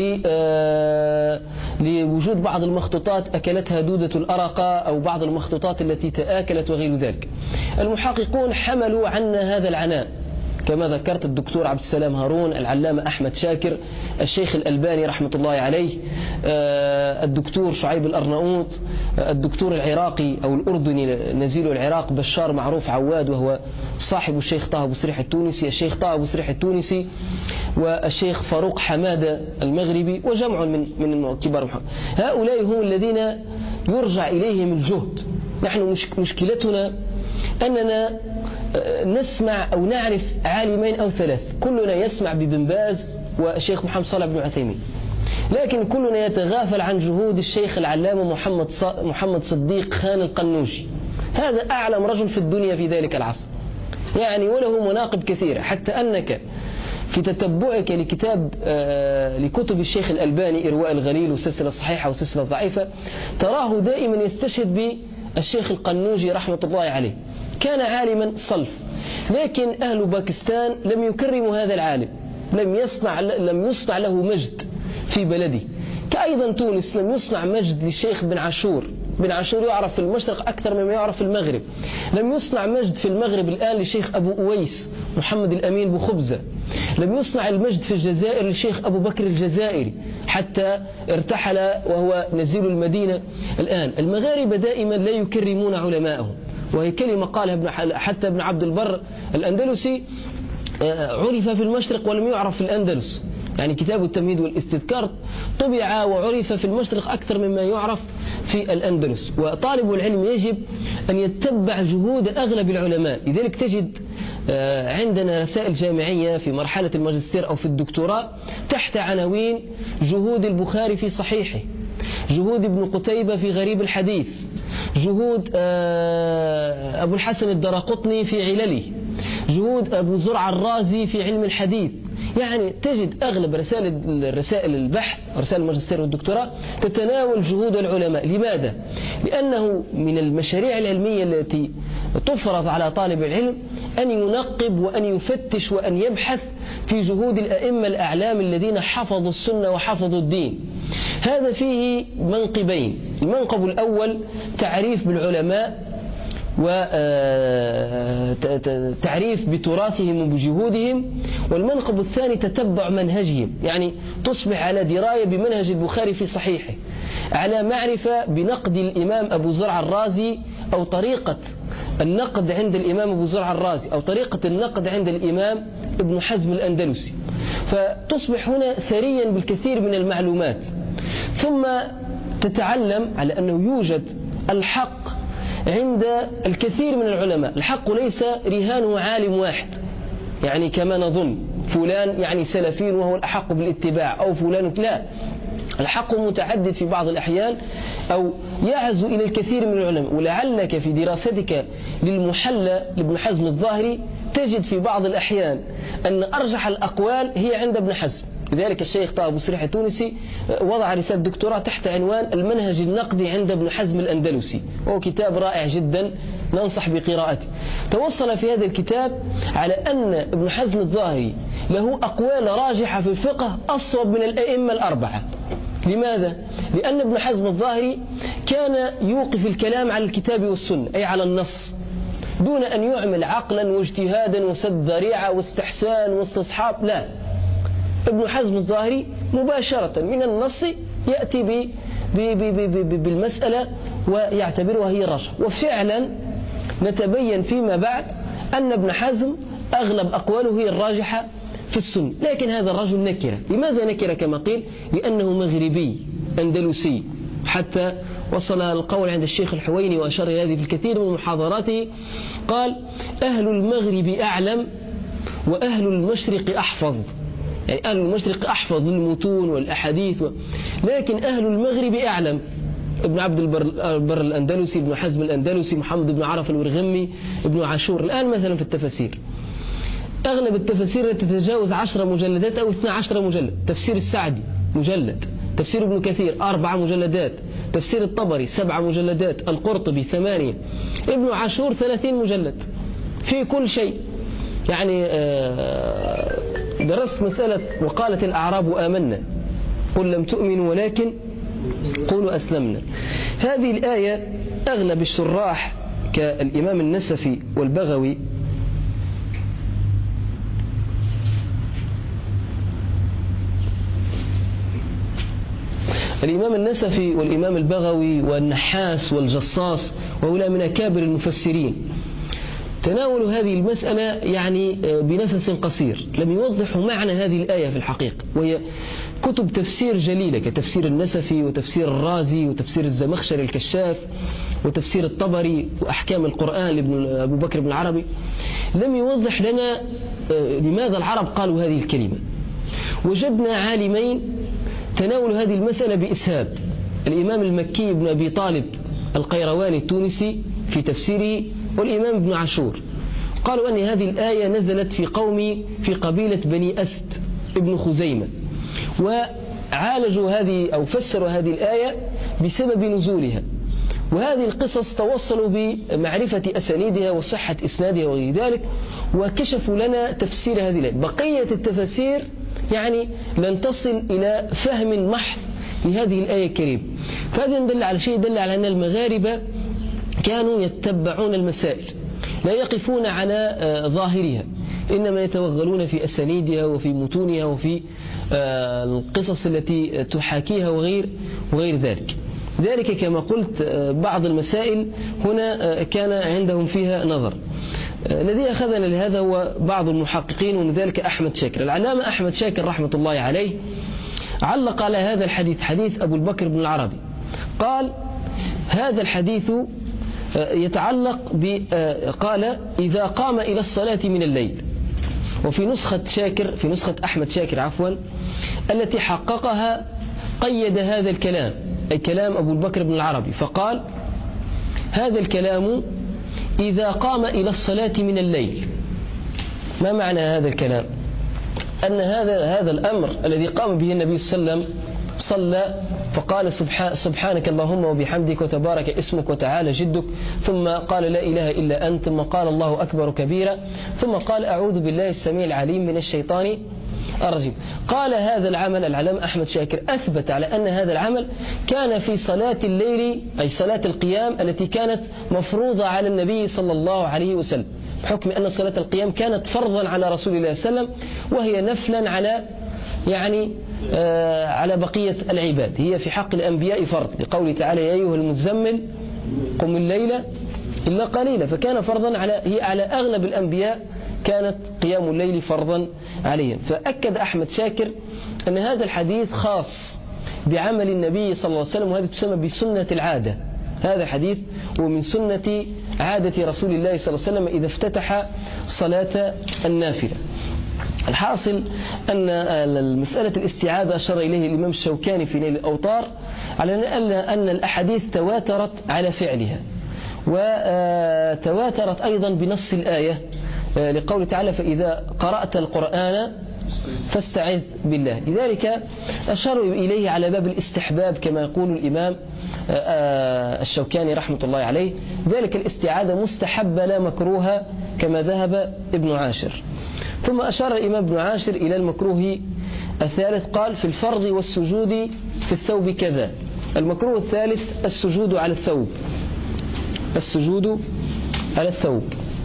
لوجود بعض المخطوطات أكلتها دودة الأرقة أو بعض المخطوطات التي تآكلت وغير ذلك. المحققون حملوا عنا هذا العناء، كما ذكرت الدكتور عبد السلام هارون، العلامة أحمد شاكر، الشيخ الألباني رحمة الله عليه، الدكتور شعيب الأرناؤوط، الدكتور العراقي أو الأردني نزيل العراق بشار معروف عواد وهو صاحب الشيخ طه أبو سريح التونسي، الشيخ طه أبو سريح التونسي، والشيخ فاروق حمادة المغربي، وجمع من من كبار المحققين. هؤلاء هم الذين يرجع إليهم الجهد. نحن مشكلتنا أننا نسمع أو نعرف عالمين أو ثلاث، كلنا يسمع ببن باز والشيخ محمد صالح بن عثيمين. لكن كلنا يتغافل عن جهود الشيخ العلامة محمد محمد صديق خان القنوجي. هذا أعلم رجل في الدنيا في ذلك العصر، يعني وله مناقب كثيرة، حتى أنك في تتبعك لكتاب آه لكتب الشيخ الألباني إرواء الغليل والسلسلة الصحيحة والسلسلة الضعيفة تراه دائما يستشهد بالشيخ القنوجي رحمة الله عليه. كان عالما صلف، لكن أهل باكستان لم يكرموا هذا العالم، لم يصنع لم يصنع له مجد في بلده. كأيضا تونس لم يصنع مجد للشيخ بن عاشور. بن عاشور يعرف في المشرق أكثر مما يعرف في المغرب. لم يصنع مجد في المغرب الآن للشيخ أبو أويس محمد الأمين بخبزة. لم يصنع المجد في الجزائر للشيخ أبو بكر الجزائري حتى ارتحل وهو نزيل المدينة الآن. المغاربة دائما لا يكرمون علماءهم، وهي كلمة قالها ابن حتى ابن عبد البر الأندلسي، عرف في المشرق ولم يعرف في الأندلس. يعني كتاب التمهيد والاستذكار طبع وعرف في المشرق أكثر مما يعرف في الأندلس. وطالب العلم يجب أن يتبع جهود أغلب العلماء. لذلك تجد عندنا رسائل جامعية في مرحلة الماجستير أو في الدكتوراه تحت عناوين جهود البخاري في صحيحه، جهود ابن قتيبة في غريب الحديث، جهود أبو الحسن الدراقطني في علله، جهود أبو زرع الرازي في علم الحديث. يعني تجد أغلب رسائل الرسائل البحث رسائل الماجستير والدكتوراه تتناول جهود العلماء. لماذا؟ لأنه من المشاريع العلمية التي تفرض على طالب العلم أن ينقب وأن يفتش وأن يبحث في جهود الأئمة الأعلام الذين حفظوا السنة وحفظوا الدين. هذا فيه منقبين: المنقب الأول تعريف بالعلماء وتعريف بتراثهم وبجهودهم، والمنقب الثاني تتبع منهجهم، يعني تصبح على دراية بمنهج البخاري في صحيحه، على معرفة بنقد الإمام أبو زرع الرازي أو طريقة النقد عند الإمام أبو زرع الرازي أو طريقة النقد عند الإمام ابن حزم الأندلسي. فتصبح هنا ثريا بالكثير من المعلومات. ثم تتعلم على أنه يوجد الحق عند الكثير من العلماء. الحق ليس رهانه عالم واحد، يعني كما نظن فلان يعني سلفي وهو الأحق بالاتباع، أو فلان لا. الحق متعدد في بعض الأحيان أو يعزو إلى الكثير من العلماء. ولعلك في دراستك للمحلى لابن حزم الظاهري تجد في بعض الأحيان أن أرجح الأقوال هي عند ابن حزم. لذلك الشيخ طه أبو سريح التونسي وضع رسالة دكتوراه تحت عنوان المنهج النقدي عند ابن حزم الأندلسي، وهو كتاب رائع جدا ننصح بقراءته. توصل في هذا الكتاب على أن ابن حزم الظاهري له أقوال راجحة في الفقه أصوب من الأئمة الأربعة. لماذا؟ لأن ابن حزم الظاهري كان يوقف الكلام على الكتاب والسنة، أي على النص، دون أن يعمل عقلا واجتهادا وسد ذريعة واستحسان واستصحاب. لا، ابن حزم الظاهري مباشرة من النص يأتي ب بالمسألة ويعتبرها هي الرجح. وفعلا نتبين فيما بعد أن ابن حزم أغلب أقواله هي الراجحة في السنة. لكن هذا الرجل نكرة. لماذا نكرة كما قيل؟ لأنه مغربي أندلسي، حتى وصل القول عند الشيخ الحويني وأشار هذه في الكثير من محاضراته، قال: أهل المغرب أعلم وأهل المشرق أحفظ. يعني أهل المشرق أحفظ المتون والأحاديث و... لكن أهل المغرب أعلم. ابن عبد البر, البر الأندلسي، ابن حزم الأندلسي، محمد بن عرف الورغمي، ابن عاشور. الآن مثلا في التفاسير أغلب التفاسير تتجاوز عشر مجلدات أو اثنى عشر مجلد. تفسير السعدي مجلد، تفسير ابن كثير أربع مجلدات، تفسير الطبري سبع مجلدات، القرطبي ثمانية، ابن عاشور ثلاثين مجلد في كل شيء. يعني درست مسألة وقالت الأعراب آمنا قل لم تؤمنوا ولكن قولوا أسلمنا. هذه الآية أغلب الشراح كالإمام النسفي والبغوي الإمام النسفي والإمام البغوي والنحاس والجصاص وهؤلاء من أكابر المفسرين تناولوا هذه المسألة يعني بنفس قصير، لم يوضحوا معنى هذه الآية في الحقيقة. وهي كتب تفسير جليلة كتفسير النسفي وتفسير الرازي وتفسير الزمخشري الكشاف وتفسير الطبري وأحكام القرآن لابن أبو بكر بن العربي، لم يوضح لنا لماذا العرب قالوا هذه الكلمة. وجدنا عالمين تناولوا هذه المسألة بإسهاب. الإمام المكي بن أبي طالب القيرواني التونسي في تفسيره، والإمام ابن عاشور، قالوا أن هذه الآية نزلت في قوم في قبيلة بني أسد ابن خزيمة، وعالجوا هذه أو فسروا هذه الآية بسبب نزولها. وهذه القصص توصلوا بمعرفة أسانيدها وصحة إسنادها وغير ذلك، وكشفوا لنا تفسير هذه الآية. بقية التفاسير يعني لن تصل إلى فهم محض لهذه الآية الكريمة. فهذا يدل على شيء، يدل على أن المغاربة كانوا يتبعون المسائل، لا يقفون على ظاهرها، إنما يتوغلون في أسانيدها وفي متونها وفي القصص التي تحاكيها وغير وغير ذلك. ذلك كما قلت بعض المسائل هنا كان عندهم فيها نظر. الذي أخذنا لهذا هو بعض المحققين، ومن ذلك أحمد شاكر. العلامة أحمد شاكر رحمة الله عليه علق على هذا الحديث، حديث أبو البكر بن العربي، قال هذا الحديث يتعلق ب قال إذا قام إلى الصلاة من الليل. وفي نسخة شاكر، في نسخة أحمد شاكر عفوا التي حققها، قيد هذا الكلام أي كلام أبو البكر بن العربي، فقال هذا الكلام إذا قام إلى الصلاة من الليل. ما معنى هذا الكلام؟ أن هذا هذا الأمر الذي قام به النبي صلى الله عليه وسلم، صلى فقال سبحانك اللهم وبحمدك وتبارك اسمك وتعالى جدك، ثم قال لا إله إلا أنت، ثم قال الله أكبر كبيرا، ثم قال أعوذ بالله السميع العليم من الشيطان الرجيم. قال هذا العمل العلامة أحمد شاكر أثبت على أن هذا العمل كان في صلاة الليل، أي صلاة القيام التي كانت مفروضة على النبي صلى الله عليه وسلم، بحكم أن صلاة القيام كانت فرضا على رسول الله صلى الله عليه وسلم، وهي نفلا على يعني آه على بقية العباد. هي في حق الأنبياء فرض، لقوله تعالى يا أيها المزمل قم الليل إلا قليلا، فكان فرضا على هي على أغلب الأنبياء، كانت قيام الليل فرضا عليهم. فأكد أحمد شاكر أن هذا الحديث خاص بعمل النبي صلى الله عليه وسلم، وهذا تسمى بسنة العادة. هذا الحديث ومن سنة عادة رسول الله صلى الله عليه وسلم إذا افتتح صلاة النافلة. الحاصل أن المسألة الاستعاذة أشار إليه الإمام الشوكاني في نيل الأوطار على أن الأحاديث تواترت على فعلها، وتواترت أيضا بنص الآية، لقول تعالى فإذا قرأت القرآن فاستعذ بالله. لذلك أشاروا إليه على باب الاستحباب كما يقول الإمام الشوكاني رحمة الله عليه، ذلك الاستعاذة مستحبة لا مكروها كما ذهب ابن عاشر. ثم أشار الإمام ابن عاشر إلى المكروه الثالث، قال في الفرض والسجود في الثوب كذا. المكروه الثالث السجود على الثوب، السجود على الثوب.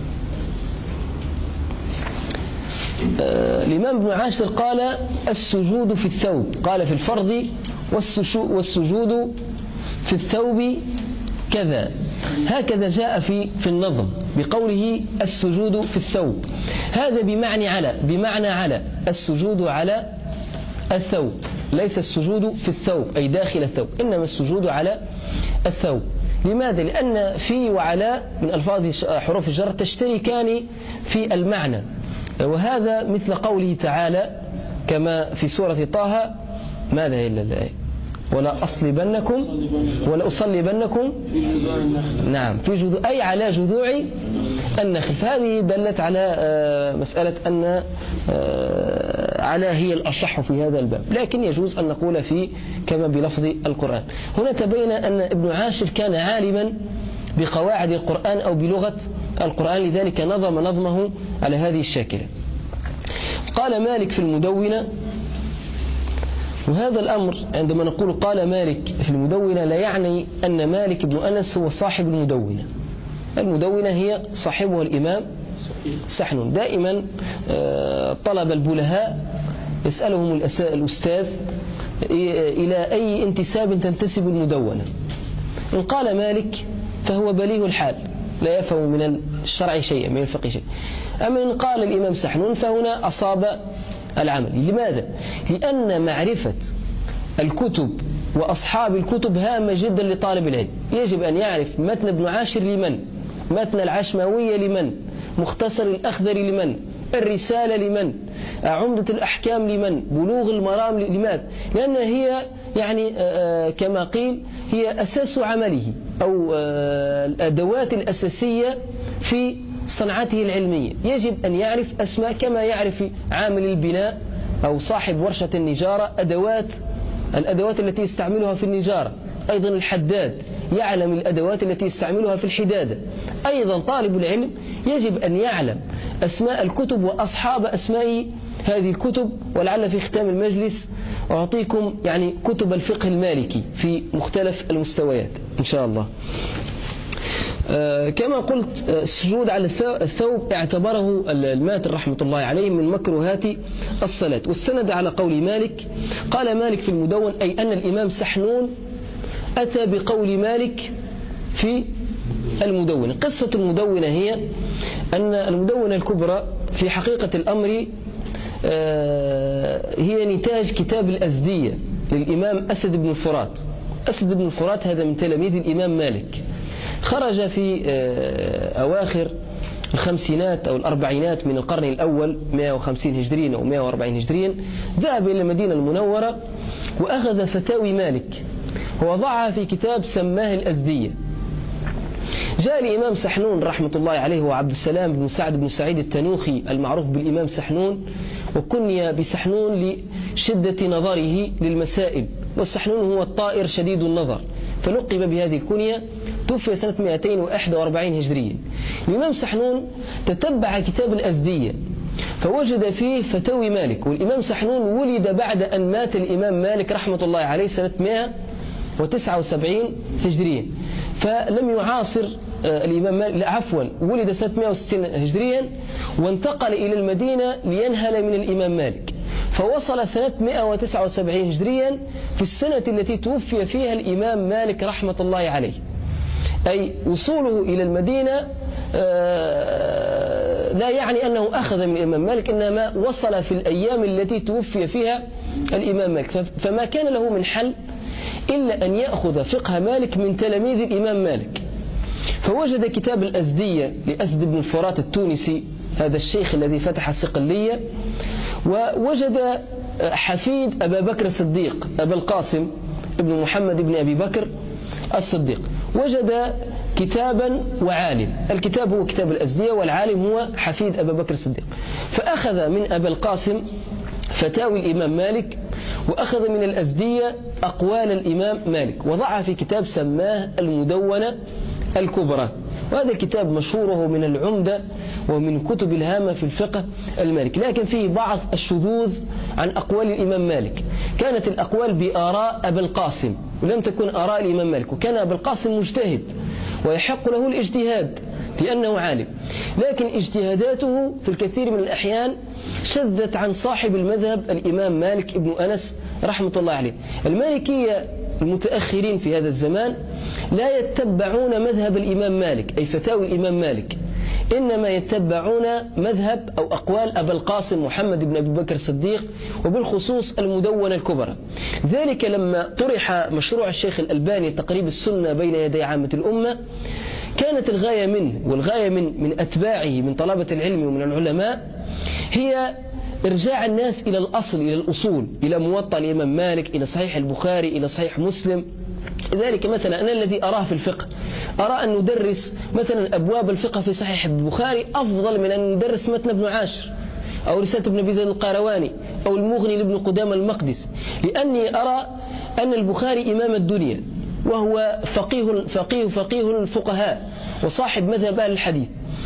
الإمام ابن عاشر قال السجود في الثوب، قال في الفرض والسجود في الثوب كذا، هكذا جاء في في النظم بقوله السجود في الثوب. هذا بمعنى على بمعنى على السجود على الثوب، ليس السجود في الثوب أي داخل الثوب، إنما السجود على الثوب. لماذا؟ لأن في وعلى من ألفاظ حروف الجر تشتركان في المعنى، وهذا مثل قوله تعالى كما في سورة طه ماذا إلا الآية ولا أصلبنكم ولا أصلبنكم نعم في جذوع أي على جذوع النخل. فهذه دلت على مسألة أن على هي الأصح في هذا الباب، لكن يجوز أن نقول في كما بلفظ القرآن. هنا تبين أن ابن عاشر كان عالما بقواعد القرآن أو بلغة القرآن، لذلك نظم نظمه على هذه الشاكلة. قال مالك في المدونة، وهذا الأمر عندما نقول قال مالك في المدونة لا يعني أن مالك بن أنس هو صاحب المدونة. المدونة هي صاحبها الإمام سحنون. دائما طلب البلهاء يسألهم الأستاذ إلى أي انتساب تنتسب المدونة. إن قال مالك فهو بليه الحال لا يفهم من الشرع شيئا، من الفقه شيئا. أما إن قال الإمام سحنون فهنا أصاب العمل. لماذا؟ لأن معرفة الكتب وأصحاب الكتب هامة جدا لطالب العلم. يجب أن يعرف متن ابن عاشر لمن، متن العشماوية لمن، مختصر الأخضر لمن، الرسالة لمن؟ عمدة الأحكام لمن؟ بلوغ المرام لماذا؟ لأن هي يعني كما قيل هي أساس عمله أو الأدوات الأساسية في صنعته العلمية. يجب أن يعرف أسماء كما يعرف عامل البناء أو صاحب ورشة النجارة أدوات الأدوات التي يستعملها في النجارة. أيضا الحداد يعلم الأدوات التي يستعملها في الحدادة. أيضا طالب العلم يجب أن يعلم أسماء الكتب وأصحاب أسماء هذه الكتب. ولعل في ختام المجلس أعطيكم يعني كتب الفقه المالكي في مختلف المستويات إن شاء الله. آه كما قلت آه السجود على الثوب اعتبره الماتر رحمة الله عليه من مكروهات الصلاة، والسند على قول مالك. قال مالك في المدون أي أن الإمام سحنون أتى بقول مالك في المدونة. قصة المدونة هي أن المدونة الكبرى في حقيقة الأمر آه هي نتاج كتاب الأزدية للإمام أسد بن الفرات. أسد بن الفرات هذا من تلاميذ الإمام مالك، خرج في أواخر الخمسينات أو الأربعينات من القرن الأول مئة وخمسين هجريا أو مئة وأربعين هجريا. ذهب إلى المدينة المنورة وأخذ فتاوي مالك ووضعها في كتاب سماه الأزدية. جاء الإمام سحنون رحمة الله عليه وعبد السلام بن سعد بن سعيد التنوخي المعروف بالإمام سحنون، وكني بسحنون لشدة نظره للمسائل، والسحنون هو الطائر شديد النظر فلقب بهذه الكنية. توفي سنة مئتين وواحد وأربعين هجرية. الإمام سحنون تتبع كتاب الأزدية فوجد فيه فتاوي مالك، والإمام سحنون ولد بعد أن مات الإمام مالك رحمة الله عليه سنة مئة وتسعة وسبعين هجرية، فلم يعاصر الإمام مالك، لا عفوا ولد سنة مئة وستين هجريا وانتقل إلى المدينة لينهل من الإمام مالك، فوصل سنة مئة وتسعة وسبعين هجريا في السنة التي توفي فيها الإمام مالك رحمة الله عليه. أي وصوله إلى المدينة لا يعني أنه أخذ من الإمام مالك، إنما وصل في الأيام التي توفي فيها الإمام مالك، فما كان له من حل إلا أن يأخذ فقه مالك من تلاميذ الإمام مالك. فوجد كتاب الأزدية لأسد بن الفرات التونسي، هذا الشيخ الذي فتح الصقلية، ووجد حفيد أبا بكر الصديق أبا القاسم ابن محمد بن أبي بكر الصديق، وجد كتابا وعالم. الكتاب هو كتاب الأزدية والعالم هو حفيد أبا بكر الصديق. فأخذ من أبا القاسم فتاوي الإمام مالك، وأخذ من الأزدية أقوال الإمام مالك، وضعها في كتاب سماه المدونة الكبرى. وهذا الكتاب مشهور وهو من العمدة ومن كتب الهامة في الفقه المالكي، لكن فيه بعض الشذوذ عن أقوال الإمام مالك. كانت الأقوال بآراء أبا القاسم ولم تكن آراء الإمام مالك، وكان أبا القاسم مجتهد ويحق له الاجتهاد لأنه عالم، لكن اجتهاداته في الكثير من الأحيان شذت عن صاحب المذهب الإمام مالك ابن أنس رحمة الله عليه. المالكية المتأخرين في هذا الزمان لا يتبعون مذهب الإمام مالك أي فتاوي الإمام مالك، إنما يتبعون مذهب أو أقوال أبا القاسم محمد بن أبي بكر الصديق، وبالخصوص المدونة الكبرى. ذلك لما طرح مشروع الشيخ الألباني تقريب السنة بين يدي عامة الأمة، كانت الغاية منه والغاية من من أتباعه من طلبة العلم ومن العلماء هي إرجاع الناس إلى الأصل، إلى الأصول، إلى موطأ الإمام مالك، إلى صحيح البخاري، إلى صحيح مسلم. لذلك مثلا أنا الذي أراه في الفقه أرى أن ندرس مثلا أبواب الفقه في صحيح البخاري أفضل من أن ندرس متن ابن عاشر أو رسالة ابن أبي زيد القيرواني أو المغني لابن قدامة المقدسي، لأني أرى أن البخاري إمام الدنيا وهو فقيه فقيه فقيه الفقهاء وصاحب مذهب أهل الحديث،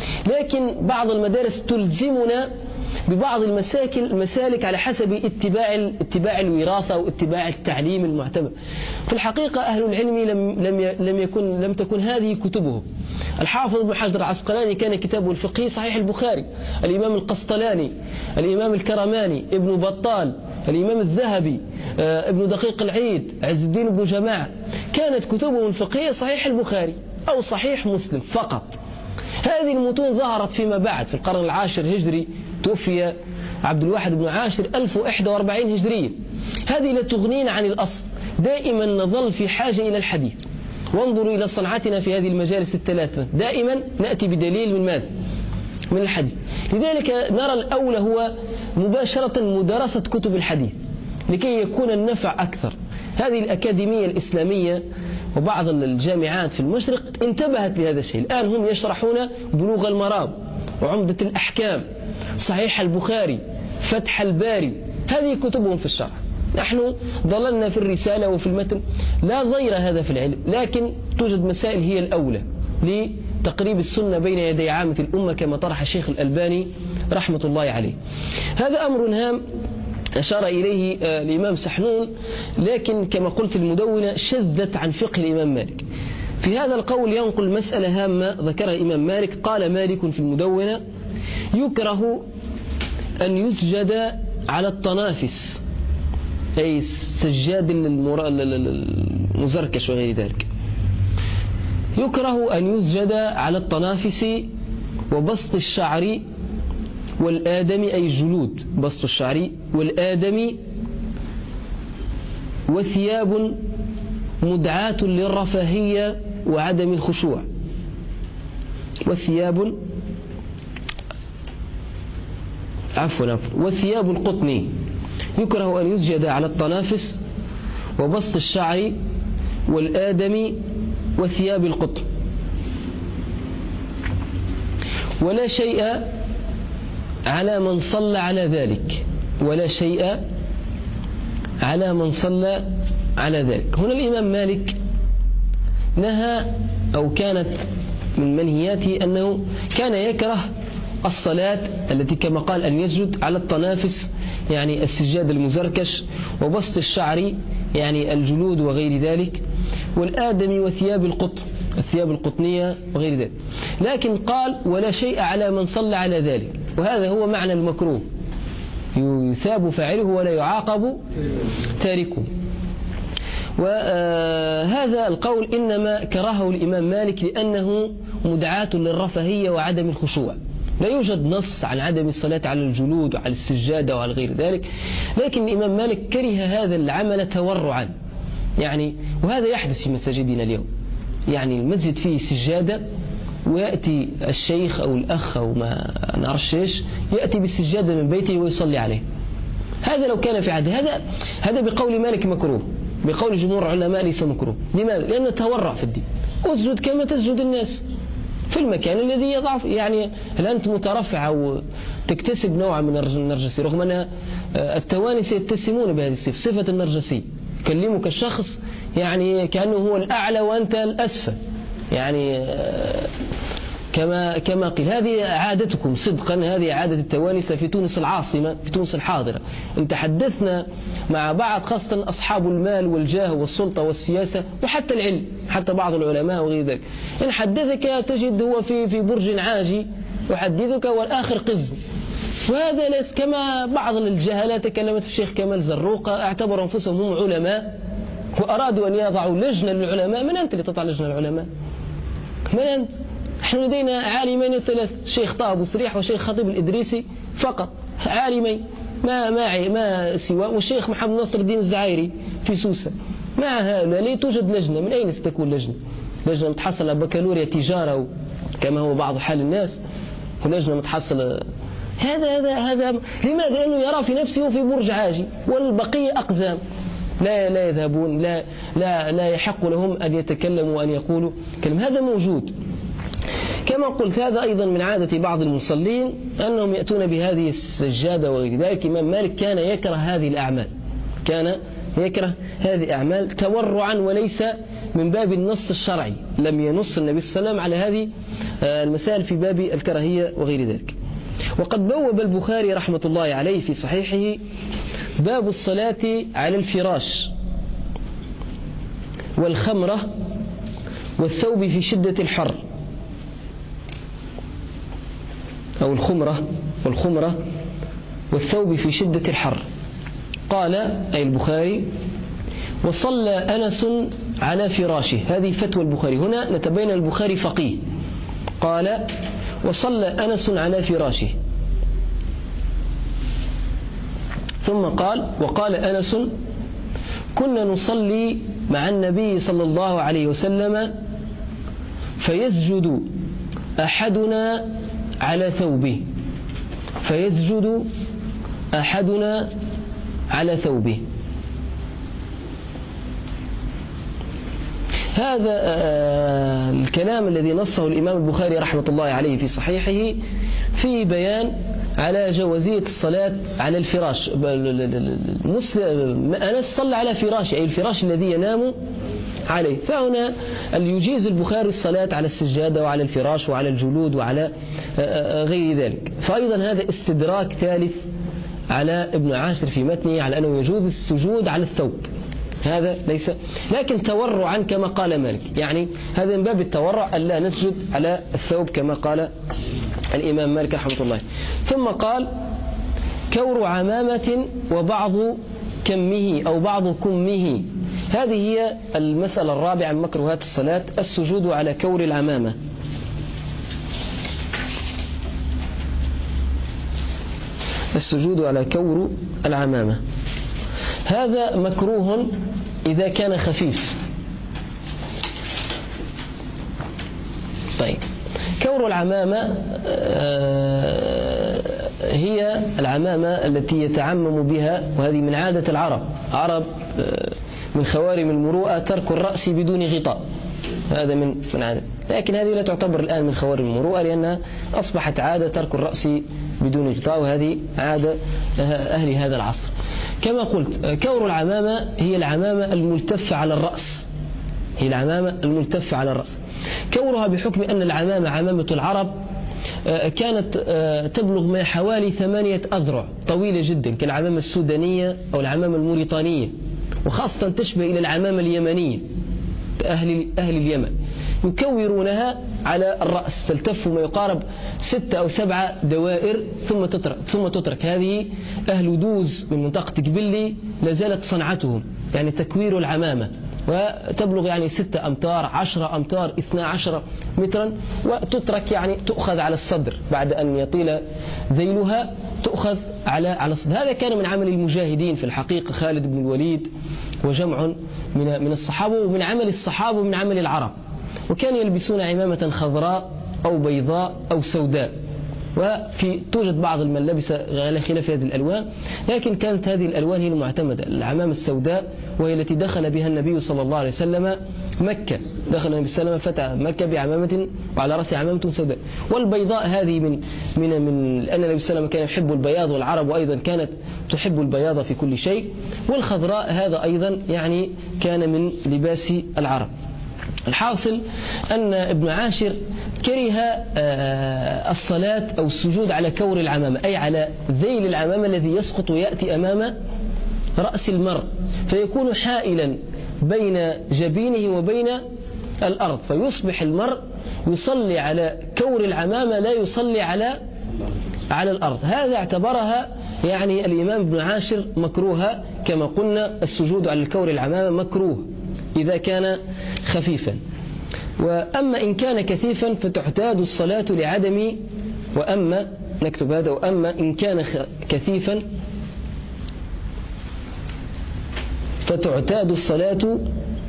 لكن بعض المدارس تلزمنا ببعض المساكل المسالك على حسب اتباع اتباع الوراثة واتباع التعليم المعتبر. في الحقيقة أهل العلم لم لم لم يكن لم تكن هذه كتبهم. الحافظ ابن حجر العسقلاني كان كتابه الفقهي صحيح البخاري، الإمام القسطلاني، الإمام الكرماني، ابن بطال، الإمام الذهبي، ابن دقيق العيد، عز الدين بن جماعة، كانت كتبهم الفقهية صحيح البخاري أو صحيح مسلم فقط. هذه المتون ظهرت فيما بعد في القرن العاشر هجري، توفي عبد الواحد بن عاشر ألف وإحدى وأربعين هجرية. هذه لا تغنينا عن الأصل، دائما نظل في حاجة إلى الحديث. وانظروا إلى صنعتنا في هذه المجالس الثلاثة، دائما نأتي بدليل من ماذا؟ من الحديث. لذلك نرى الأولى هو مباشرة مدرسة كتب الحديث لكي يكون النفع أكثر. هذه الأكاديمية الإسلامية وبعض الجامعات في المشرق انتبهت لهذا الشيء. الآن هم يشرحون بلوغ المرام وعمدة الأحكام، صحيح البخاري، فتح الباري، هذه كتبهم في الشرح. نحن ضللنا في الرسالة وفي المتن، لا ضير هذا في العلم، لكن توجد مسائل هي الأولى لتقريب السنة بين يدي عامة الأمة كما طرح الشيخ الألباني رحمة الله عليه. هذا أمر هام أشار إليه الإمام سحنون، لكن كما قلت المدونة شذت عن فقه الإمام مالك. في هذا القول ينقل مسألة هامة ذكرها الإمام مالك. قال مالك في المدونة: يكره أن يسجد على الطنافس، أي سجاد المزركش وغير ذلك. يكره أن يسجد على الطنافس وبسط الشعر والآدم، أي الجلود، بسط الشعر والآدم، وثياب مدعاة للرفاهية وعدم الخشوع. وثياب عفوا عفوا وثياب القطن يكره أن يسجد على الطنافس وبسط الشعر والآدم وثياب القطن. ولا شيء على من صلى على ذلك، ولا شيء على من صلى على ذلك. هنا الإمام مالك نهى، أو كانت من منهياته أنه كان يكره الصلاة التي كما قال أن يسجد على الطنافس، يعني السجاد المزركش، وبسط الشعر يعني الجلود وغير ذلك، والآدم وثياب القطن، الثياب القطنية وغير ذلك. لكن قال ولا شيء على من صلى على ذلك، وهذا هو معنى المكروه، يثاب فاعله ولا يعاقب تاركه. وهذا القول إنما كرهه الإمام مالك لأنه مدعاة للرفاهية وعدم الخشوع. لا يوجد نص عن عدم الصلاة على الجلود وعلى السجادة وعلى غير ذلك، لكن الإمام مالك كره هذا العمل تورعا، يعني وهذا يحدث في مساجدنا اليوم. يعني المسجد فيه سجادة ويأتي الشيخ أو الأخ أو ما نعرفش ايش يأتي بالسجادة من بيته ويصلي عليه. هذا لو كان في عهد هذا هذا بقول مالك مكروه، بقول جمهور العلماء ليس مكروه. لماذا؟ لأنه تورع في الدين. اسجد كما تسجد الناس في المكان الذي يضعف. يعني هل أنت مترفع أو تكتسب نوع من النرجسي، رغم أن التوانس يتسمون بهذه الصفة، صفة النرجسي. يكلمك الشخص يعني كأنه هو الأعلى وأنت الأسفل، يعني كما كما قيل. هذه عادتكم صدقا، هذه عادة التوانسة في تونس العاصمة، في تونس الحاضرة. إن تحدثنا مع بعض خاصة أصحاب المال والجاه والسلطة والسياسة وحتى العلم، حتى بعض العلماء وغير ذلك، إن حدثك تجد هو في في برج عاجي يحدثك والآخر قزم. وهذا ليس كما بعض الجهالات. تكلمت الشيخ كمال زروقة، اعتبروا أنفسهم هم علماء وأرادوا أن يضعوا لجنة للعلماء. من أنت اللي تضع لجنة للعلماء؟ من أنت؟ نحن لدينا عالمين ثلاث، شيخ طه أبو صريح وشيخ خطيب الإدريسي فقط، عالمين ما ما ما سوى، والشيخ محمد ناصر الدين الزعيري في سوسة. مع هؤلاء لا توجد لجنة. من أين ستكون لجنة؟ لجنة متحصلة بكالوريا تجارة كما هو بعض حال الناس، ولجنة متحصلة هذا هذا هذا لماذا؟ لأنه يرى في نفسه في برج عاجي والبقية أقزام لا لا يذهبون، لا لا لا يحق لهم أن يتكلموا وأن يقولوا كلمة. هذا موجود. كما قلت هذا أيضا من عادة بعض المصلين أنهم يأتون بهذه السجادة وغير ذلك. إمام مالك كان يكره هذه الأعمال، كان يكره هذه الأعمال تورعا وليس من باب النص الشرعي. لم ينص النبي صلى الله عليه وسلم على هذه المسائل في باب الكراهية وغير ذلك. وقد بوب البخاري رحمة الله عليه في صحيحه باب الصلاة على الفراش والخمرة والثوب في شدة الحر، أو الخمرة والخمرة والثوب في شدة الحر. قال أي البخاري: وصلى أنس على فراشه. هذه فتوى البخاري. هنا نتبين البخاري فقيه. قال: وصلى أنس على فراشه. ثم قال: وقال أنس: كنا نصلي مع النبي صلى الله عليه وسلم فيسجد أحدنا على ثوبه فيسجد أحدنا على ثوبه. هذا الكلام الذي نصه الإمام البخاري رحمة الله عليه في صحيحه في بيان على جوازية الصلاة على الفراش. المسلم أنس صلى على فراش، أي الفراش الذي ينام عليه، فهنا يجيز البخاري الصلاة على السجادة وعلى الفراش وعلى الجلود وعلى غير ذلك. فأيضا هذا استدراك ثالث على ابن عاشر في متنه على أنه يجوز السجود على الثوب، هذا ليس، لكن تورعا كما قال مالك، يعني هذا من باب التورع ألا نسجد على الثوب كما قال الإمام مالك رحمه الله. ثم قال كور عمامة وبعض كمه أو بعض كمه. هذه هي المسألة الرابعة من مكروهات الصلاة، السجود على كور العمامة. السجود على كور العمامة هذا مكروه إذا كان خفيف. طيب، كور العمامة هي العمامة التي يتعمم بها، وهذه من عادة العرب. عرب من خوارم المروءة ترك الرأس بدون غطاء، هذا من من عادة، لكن هذه لا تعتبر الآن من خوارم المروءة لأنها أصبحت عادة ترك الرأس بدون غطاء، وهذه عادة أهل هذا العصر. كما قلت كور العمامة هي العمامة الملتفة على الرأس، هي العمامة الملتفة على الرأس. كورها بحكم أن العمامة عمامة العرب كانت تبلغ ما حوالي ثمانية أذرع، طويلة جدا، كالعمامة السودانية أو العمامة الموريطانية، وخاصة تشبه إلى العمامة اليمنية أهل أهل اليمن، يكورونها على الرأس، تلتف ما يقارب ستة أو سبعة دوائر ثم تترك ثم تترك هذه أهل دوز من منطقة قبلي لازالت صنعتهم، يعني تكوير العمامة، وتبلغ يعني ستة أمتار عشرة أمتار اثنا عشر مترا، وتترك يعني تؤخذ على الصدر بعد أن يطيل ذيلها، تؤخذ على على الصدر. هذا كان من عمل المجاهدين في الحقيقة، خالد بن الوليد وجمع من من الصحابة، ومن عمل الصحابة ومن عمل العرب، وكانوا يلبسون عمامة خضراء أو بيضاء أو سوداء، وفي توجد بعض الملابس على خلاف هذه الألوان، لكن كانت هذه الألوان هي المعتمدة. العمامة السوداء وهي التي دخل بها النبي صلى الله عليه وسلم مكة، دخل النبي صلى الله عليه وسلم فتح مكة بعمامة وعلى رأسه عمامة سوداء. والبيضاء هذه من من من لأن النبي صلى الله عليه وسلم كان يحب البياض، والعرب أيضا كانت تحب البياض في كل شيء. والخضراء هذا أيضا يعني كان من لباس العرب. الحاصل أن ابن عاشر كره الصلاة أو السجود على كور العمامة، أي على ذيل العمامة الذي يسقط ويأتي أمام رأس المرء، فيكون حائلا بين جبينه وبين الأرض، فيصبح المرء يصلي على كور العمامة لا يصلي على على الأرض. هذا اعتبرها يعني الإمام ابن عاشر مكروها، كما قلنا السجود على الكور العمامة مكروه إذا كان خفيفا. وأما إن كان كثيفا فتعتاد الصلاة لعدم، وأما نكتب هذا، وأما إن كان كثيفا فتعتاد الصلاة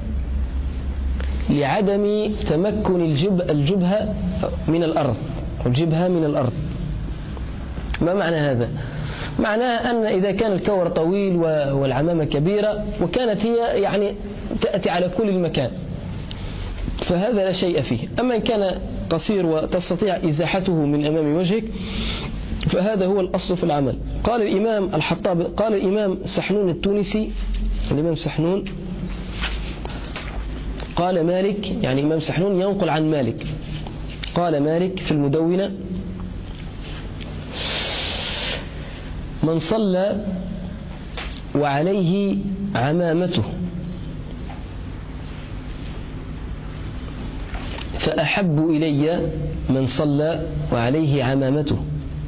لعدم تمكن الجب الجبهة من الأرض، الجبهة من الأرض. ما معنى هذا؟ معناه أن إذا كان الكور طويل والعمامة كبيرة وكانت هي يعني تأتي على كل المكان فهذا لا شيء فيه. أما إن كان قصير وتستطيع إزاحته من أمام وجهك فهذا هو الأصل في العمل. قال الإمام الحطاب، قال الإمام سحنون التونسي، الإمام سحنون قال مالك، يعني الإمام سحنون ينقل عن مالك، قال مالك في المدونة: من صلى وعليه عمامته فأحب إلي من صلى وعليه عمامته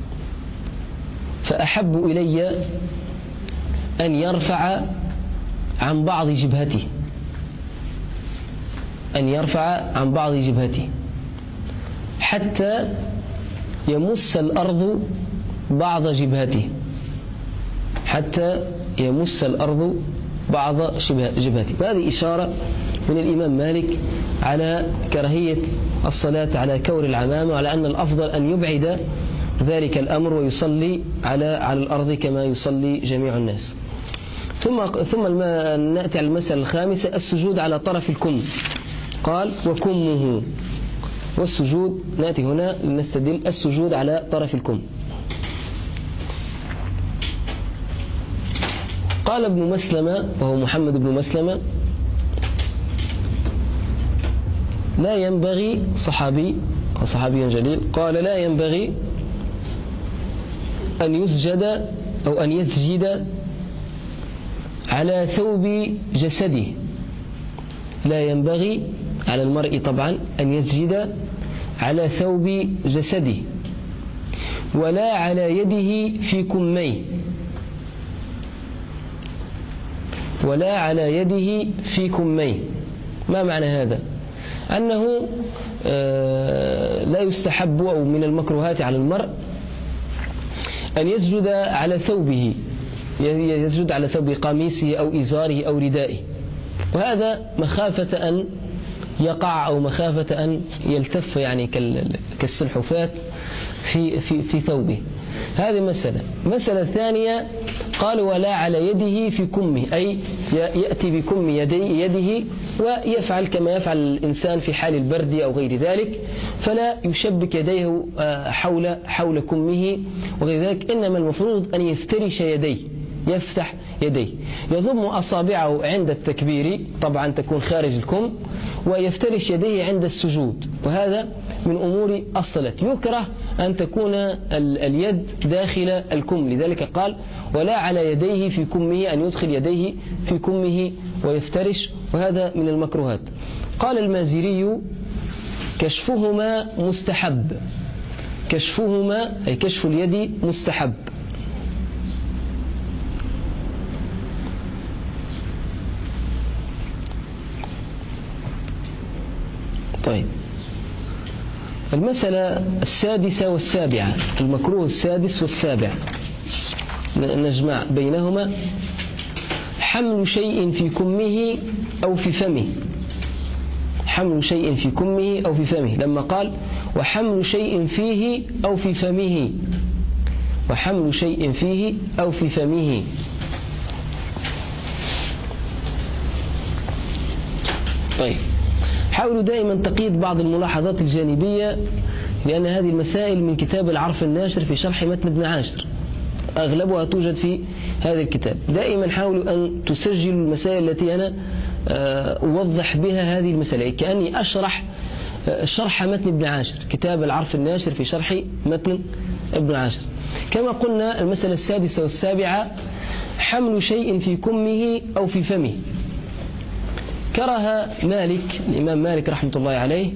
فأحب إلي أن يرفع عن بعض جبهته أن يرفع عن بعض جبهته حتى يمس الأرض بعض جبهته حتى يمس الأرض بعض جبهته. هذه إشارة من الإمام مالك على كراهية الصلاة على كور العمامة، وعلى أن الأفضل أن يبعد ذلك الأمر ويصلي على على الأرض كما يصلي جميع الناس. ثم ثم نأتي على المسألة الخامسة، السجود على طرف الكم. قال وكمه، والسجود نأتي هنا لنستدل السجود على طرف الكم. قال ابن مسلمة وهو محمد بن مسلمة لا ينبغي، صحابي صحابي جليل، قال لا ينبغي أن يسجد أو أن يسجد على ثوب جسده. لا ينبغي على المرء طبعا أن يسجد على ثوب جسده ولا على يده في كميه، ولا على يده في كميه. ما معنى هذا؟ أنه لا يستحب أو من المكروهات على المرء أن يسجد على ثوبه، يسجد على ثوب قميصه أو إزاره أو ردائه، وهذا مخافة أن يقع أو مخافة أن يلتف يعني كالسلحفاة في في في ثوبه. هذه مسألة. مسألة ثانية قال ولا على يده في كمه، أي يأتي بكم يدي يده ويفعل كما يفعل الإنسان في حال البرد أو غير ذلك، فلا يشبك يديه حول حول كمه وغير ذلك، إنما المفروض أن يفترش يديه، يفتح يديه، يضم أصابعه عند التكبير، طبعا تكون خارج الكم، ويفترش يديه عند السجود، وهذا من أمور الصلاة. يكره أن تكون اليد داخل الكم، لذلك قال ولا على يديه في كمه، أن يدخل يديه في كمه ويفترش، وهذا من المكروهات. قال المازري كشفهما مستحب، كشفهما أي كشف اليد مستحب. طيب، المسألة السادسة والسابعة، المكروه السادس والسابع نجمع بينهما. حمل شيء في كمه أو في فمه، حمل شيء في كمه أو في فمه، لما قال وحمل شيء فيه أو في فمه، وحمل شيء فيه أو في فمه. طيب، حاولوا دائما تقييد بعض الملاحظات الجانبية، لأن هذه المسائل من كتاب العرف الناشر في شرح متن ابن عاشر، أغلبها توجد في هذا الكتاب. دائما حاولوا أن تسجلوا المسائل التي أنا أوضح بها هذه المسائل، كأني أشرح شرح متن ابن عاشر، كتاب العرف الناشر في شرح متن ابن عاشر. كما قلنا المسألة السادسة والسابعة حمل شيء في كمه أو في فمه. كره مالك، الإمام مالك رحمة الله عليه،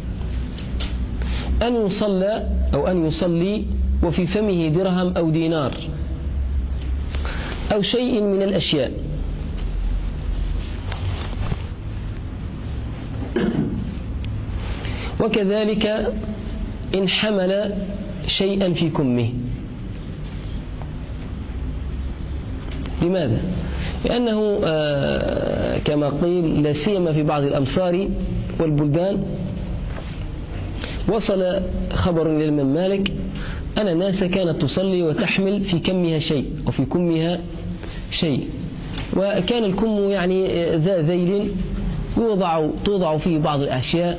أن يصلى أو أن يصلي وفي فمه درهم أو دينار أو شيء من الأشياء. وكذلك إن حمل شيئا في كمه. لماذا؟ لأنه كما قيل لا سيما في بعض الأمصار والبلدان وصل خبر إلى الإمام مالك أن ناس كانت تصلي وتحمل في كمها شيء أو في كمها شيء، وكان الكم يعني ذا ذيل يوضع توضع فيه بعض الأشياء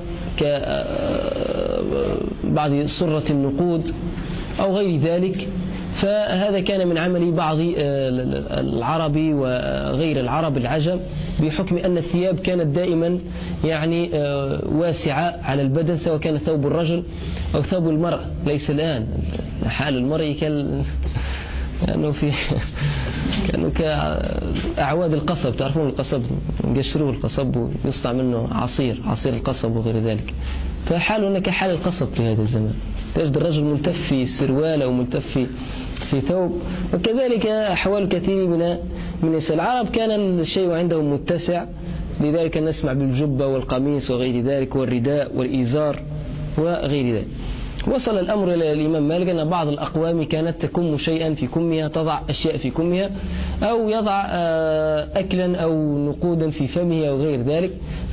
كبعض صرة النقود أو غير ذلك. فهذا كان من عمل بعض العرب وغير العرب العجم، بحكم أن الثياب كانت دائما يعني واسعة على البدن، سواء كان ثوب الرجل أو ثوب المرأة. ليس الآن حال المرء كان كانوا في كانوا كأعواد القصب، تعرفون القصب يقشروه القصب ويصنع منه عصير عصير القصب وغير ذلك. فحالنا كحال القصب في هذا الزمان، تجد الرجل ملتف في سروال أو ملتف في في ثوب. وكذلك أحوال كثير من من نساء العرب كان الشيء عندهم متسع، لذلك نسمع بالجبة والقميص وغير ذلك والرداء والإزار وغير ذلك. وصل الأمر إلى الإمام مالك أن بعض الأقوام كانت تكم شيئا في كمها، تضع أشياء في كمها، أو يضع أكلا أو نقودا في فمه أو غير ذلك،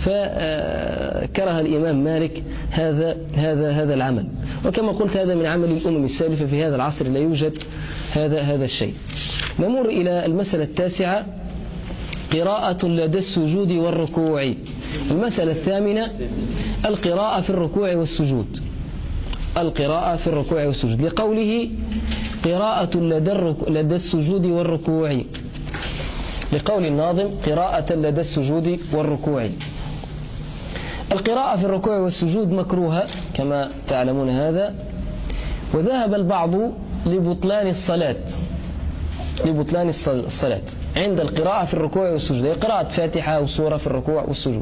فكره الإمام مالك هذا هذا هذا العمل. وكما قلت هذا من عمل الأمم السالفة، في هذا العصر لا يوجد هذا هذا الشيء. نمر إلى المسألة التاسعة، قراءة لدى السجود والركوع. المسألة الثامنة، القراءة في الركوع والسجود. القراءة في الركوع والسجود، لقوله قراءة لدى, لدى السجود والركوع، لقول الناظم قراءة لدى السجود والركوع. القراءة في الركوع والسجود مكروهة كما تعلمون هذا، وذهب البعض لبطلان الصلاة لبطلان الصلاة عند القراءة في الركوع والسجود، قراءة فاتحة أو سورة في الركوع والسجود،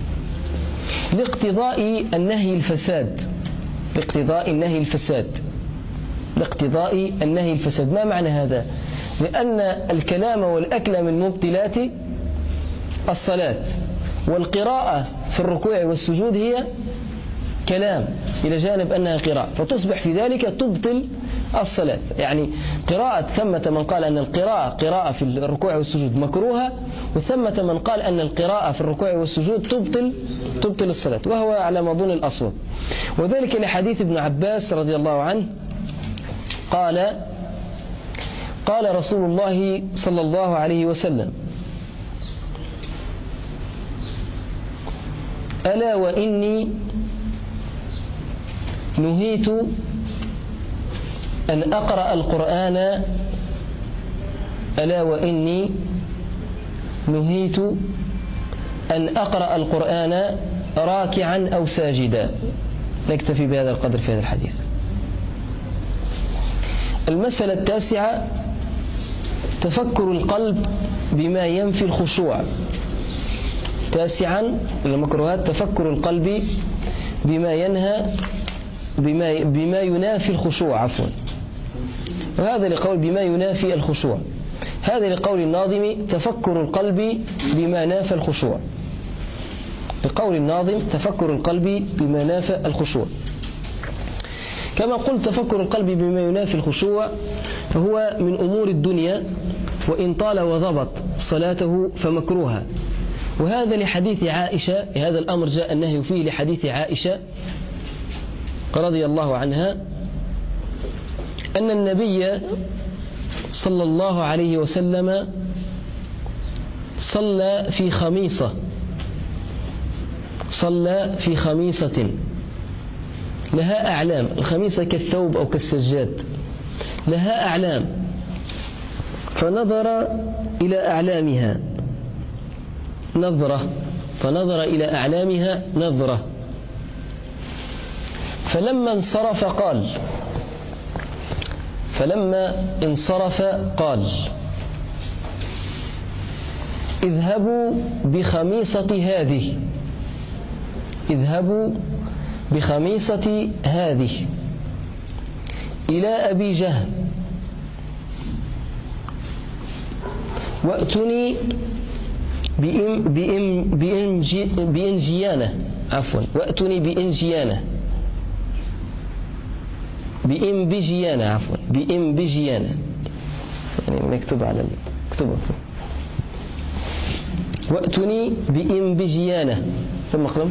لاقتضاء النهي الفساد لاقتضاء النهي الفساد لاقتضاء النهي الفساد. ما معنى هذا؟ لأن الكلام والأكل من مبطلات الصلاة، والقراءة في الركوع والسجود هي كلام إلى جانب أنها قراءة، فتصبح في ذلك تبطل الصلاة. يعني قراءة، ثمة من قال أن القراءة قراءة في الركوع والسجود مكروهة، وثمة من قال أن القراءة في الركوع والسجود تبطل تبطل الصلاة، وهو على ما أظن الأصوب. وذلك لحديث ابن عباس رضي الله عنه قال قال رسول الله صلى الله عليه وسلم: ألا وإني نهيت أن أقرأ القرآن ألا وإني نهيت أن أقرأ القرآن راكعا أو ساجدا. نكتفي بهذا القدر في هذا الحديث. المسألة التاسعة، تفكر القلب بما ينفي الخشوع. تاسعا من المكروهات تفكر القلب بما ينهى بما بما ينافي الخشوع عفوا وهذا لقول بما ينافي الخشوع، هذا لقول الناظم تفكر القلب بما نافى الخشوع، لقول الناظم تفكر القلب بما نافى الخشوع. كما قلت تفكر القلب بما ينافي الخشوع فهو من أمور الدنيا، وإن طال وضبط صلاته فمكروها. وهذا لحديث عائشة، هذا الأمر جاء النهي فيه لحديث عائشة رضي الله عنها أن النبي صلى الله عليه وسلم صلى في خميصة صلى في خميصة لها أعلام. الخميصة كالثوب أو كالسجاد، لها أعلام، فنظر إلى أعلامها نظرة فنظر إلى أعلامها نظرة فلما انصرف قال فلما انصرف قال اذهبوا بخميصة هذه اذهبوا بخميصة هذه إلى أبي جهل وأتني بإم بإم بإنجي بإنجيانة عفوا وأتني بإنجيانة بإم بجيانة عفوا بإم بجيانة يعني مكتوب على مكتوب وأتني بإم بجيانة ثم قلم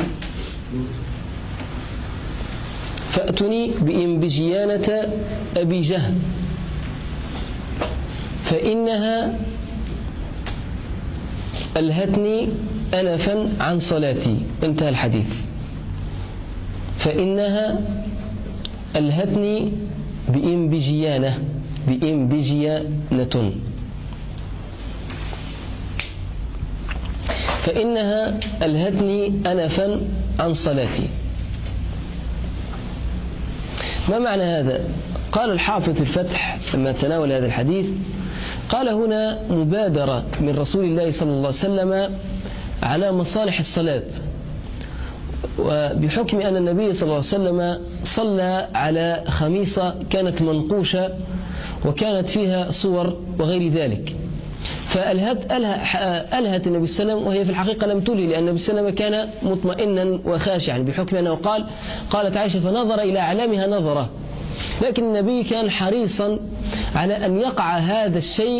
فأتني بإم بجيانة أبي جهل فإنها ألهتني أنفا عن صلاتي. انتهى الحديث. فإنها ألهتني بإم بجيانة بإم بجيانة فإنها ألهتني أنفا عن صلاتي. ما معنى هذا؟ قال الحافظ في الفتح لما تناول هذا الحديث، قال هنا مبادرة من رسول الله صلى الله عليه وسلم على مصالح الصلاة، وبحكم أن النبي صلى الله عليه وسلم صلى على خميصة كانت منقوشة وكانت فيها صور وغير ذلك، فألهت ألهت النبي صلى الله عليه وسلم، وهي في الحقيقة لم تلهي، لأن النبي صلى الله عليه وسلم كان مطمئنا وخاشعا بحكم أنه قال قالت عائشة فنظر إلى أعلامها نظرة، لكن النبي كان حريصا على أن يقع هذا الشيء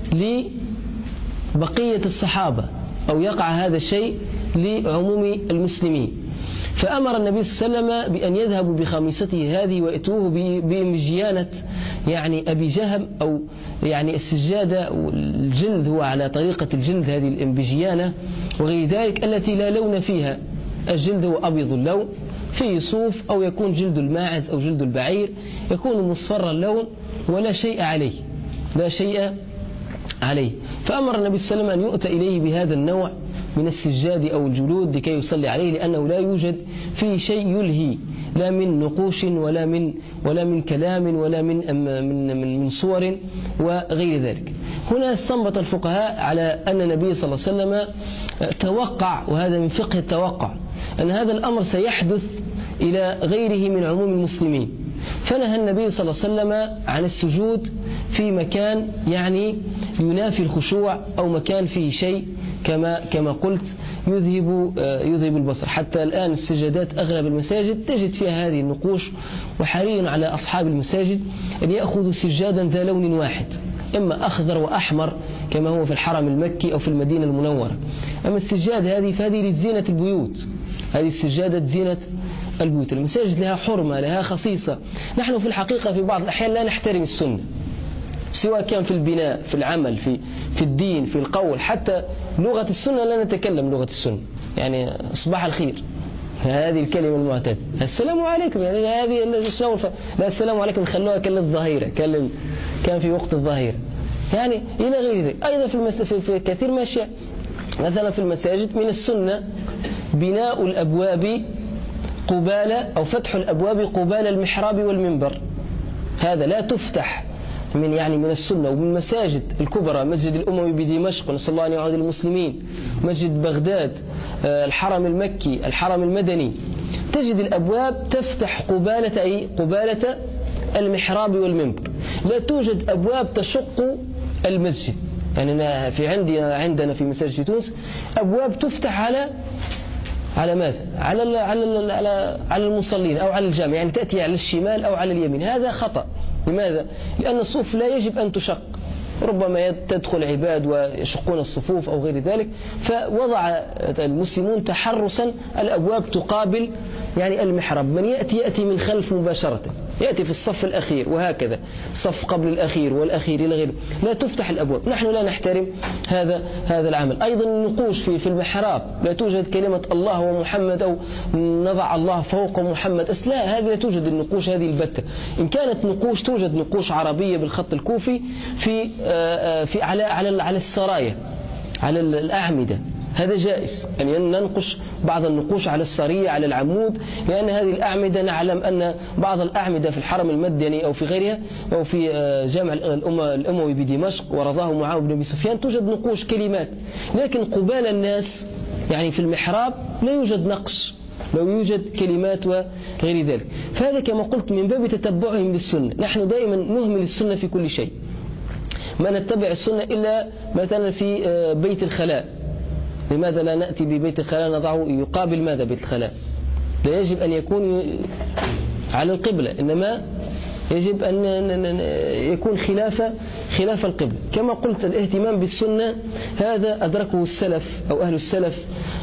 لبقية الصحابة أو يقع هذا الشيء لعموم المسلمين. فأمر النبي صلى الله عليه وسلم بأن يذهبوا بخميسته هذه ويأتوه بمجيانة يعني أبي جهم، أو يعني السجادة الجلد هو على طريقة الجلد هذه الإنبجيانة وغير ذلك التي لا لون فيها، الجلد هو أبيض اللون فيه صوف، أو يكون جلد الماعز أو جلد البعير يكون مصفر اللون ولا شيء عليه لا شيء عليه. فأمر النبي صلى الله عليه وسلم أن يؤتى إليه بهذا النوع من السجاد أو الجلود لكي يصلي عليه، لأنه لا يوجد فيه شيء يلهي، لا من نقوش ولا من ولا من كلام ولا من من من, من صور وغير ذلك. هنا استنبط الفقهاء على أن النبي صلى الله عليه وسلم توقع، وهذا من فقه التوقع، أن هذا الأمر سيحدث إلى غيره من عموم المسلمين، فنهى النبي صلى الله عليه وسلم عن السجود في مكان يعني ينافي الخشوع أو مكان فيه شيء كما كما قلت يذهب يذهب البصر. حتى الآن السجادات أغلب المساجد تجد فيها هذه النقوش، وحري على أصحاب المساجد أن يأخذوا سجادا ذا لون واحد، إما أخضر وأحمر كما هو في الحرم المكي أو في المدينة المنورة. أما السجاد هذه فهذه لزينة البيوت، هذه السجادة زينة البيوت. المساجد لها حرمة، لها خصيصة. نحن في الحقيقة في بعض الأحيان لا نحترم السنة، سواء كان في البناء، في العمل، في في الدين، في القول، حتى لغة السنة لا نتكلم لغة السنة. يعني صباح الخير هذه الكلمة المعتادة، السلام عليكم، يعني هذه لا السلام عليكم خلوها كالظهيرة، كان كان في وقت الظهيرة، يعني إلى غير ذلك. أيضا في, المس... في... في كثير من الأشياء، مثلا في المساجد من السنة بناء الأبواب قبال أو فتح الأبواب قبال المحراب والمنبر، هذا لا تفتح من يعني من السنة. ومن المساجد الكبرى مسجد الأموي بدمشق، نسأل الله أن يعود المسلمين، مسجد بغداد، الحرم المكي، الحرم المدني، تجد الأبواب تفتح قبالة أي قبالة المحراب والمنبر، لا توجد أبواب تشق المسجد. يعني في عندنا عندنا في مساجد تونس أبواب تفتح على على ماذا؟ على على على على المصلين أو على الجامع، يعني تأتي على الشمال أو على اليمين. هذا خطأ. لماذا؟ لأن الصفوف لا يجب أن تشق، ربما تدخل عباد ويشقون الصفوف أو غير ذلك، فوضع المسلمون تحرسا الأبواب تقابل يعني المحراب. من يأتي يأتي من خلف مباشرة، يأتي في الصف الأخير، وهكذا الصف قبل الأخير والأخير إلى غيره، لا تفتح الأبواب. نحن لا نحترم هذا هذا العمل. أيضا النقوش في في المحراب لا توجد كلمة الله ومحمد أو نضع الله فوق محمد، لا، هذه لا توجد النقوش هذه البتة. إن كانت نقوش توجد نقوش عربية بالخط الكوفي في في على على على السرايا، على الأعمدة، هذا جائز أن يعني ننقش بعض النقوش على السرية على العمود، لأن هذه الأعمدة نعلم أن بعض الأعمدة في الحرم المدني أو في غيرها أو في جامع الأموي بدمشق ورضاه معاوية بن أبي سفيان توجد نقوش كلمات، لكن قبال الناس يعني في المحراب لا يوجد نقش، لا يوجد كلمات وغير ذلك. فهذا كما قلت من باب تتبعهم للسنة. نحن دائما نهمل السنة في كل شيء، ما نتبع السنة إلا مثلا في بيت الخلاء. لماذا لا نأتي ببيت الخلاء نضعه يقابل ماذا بيت الخلاء؟ لا يجب أن يكون على القبلة، إنما يجب أن يكون خلاف خلاف القبلة. كما قلت الاهتمام بالسنة هذا أدركه السلف أو أهل السلف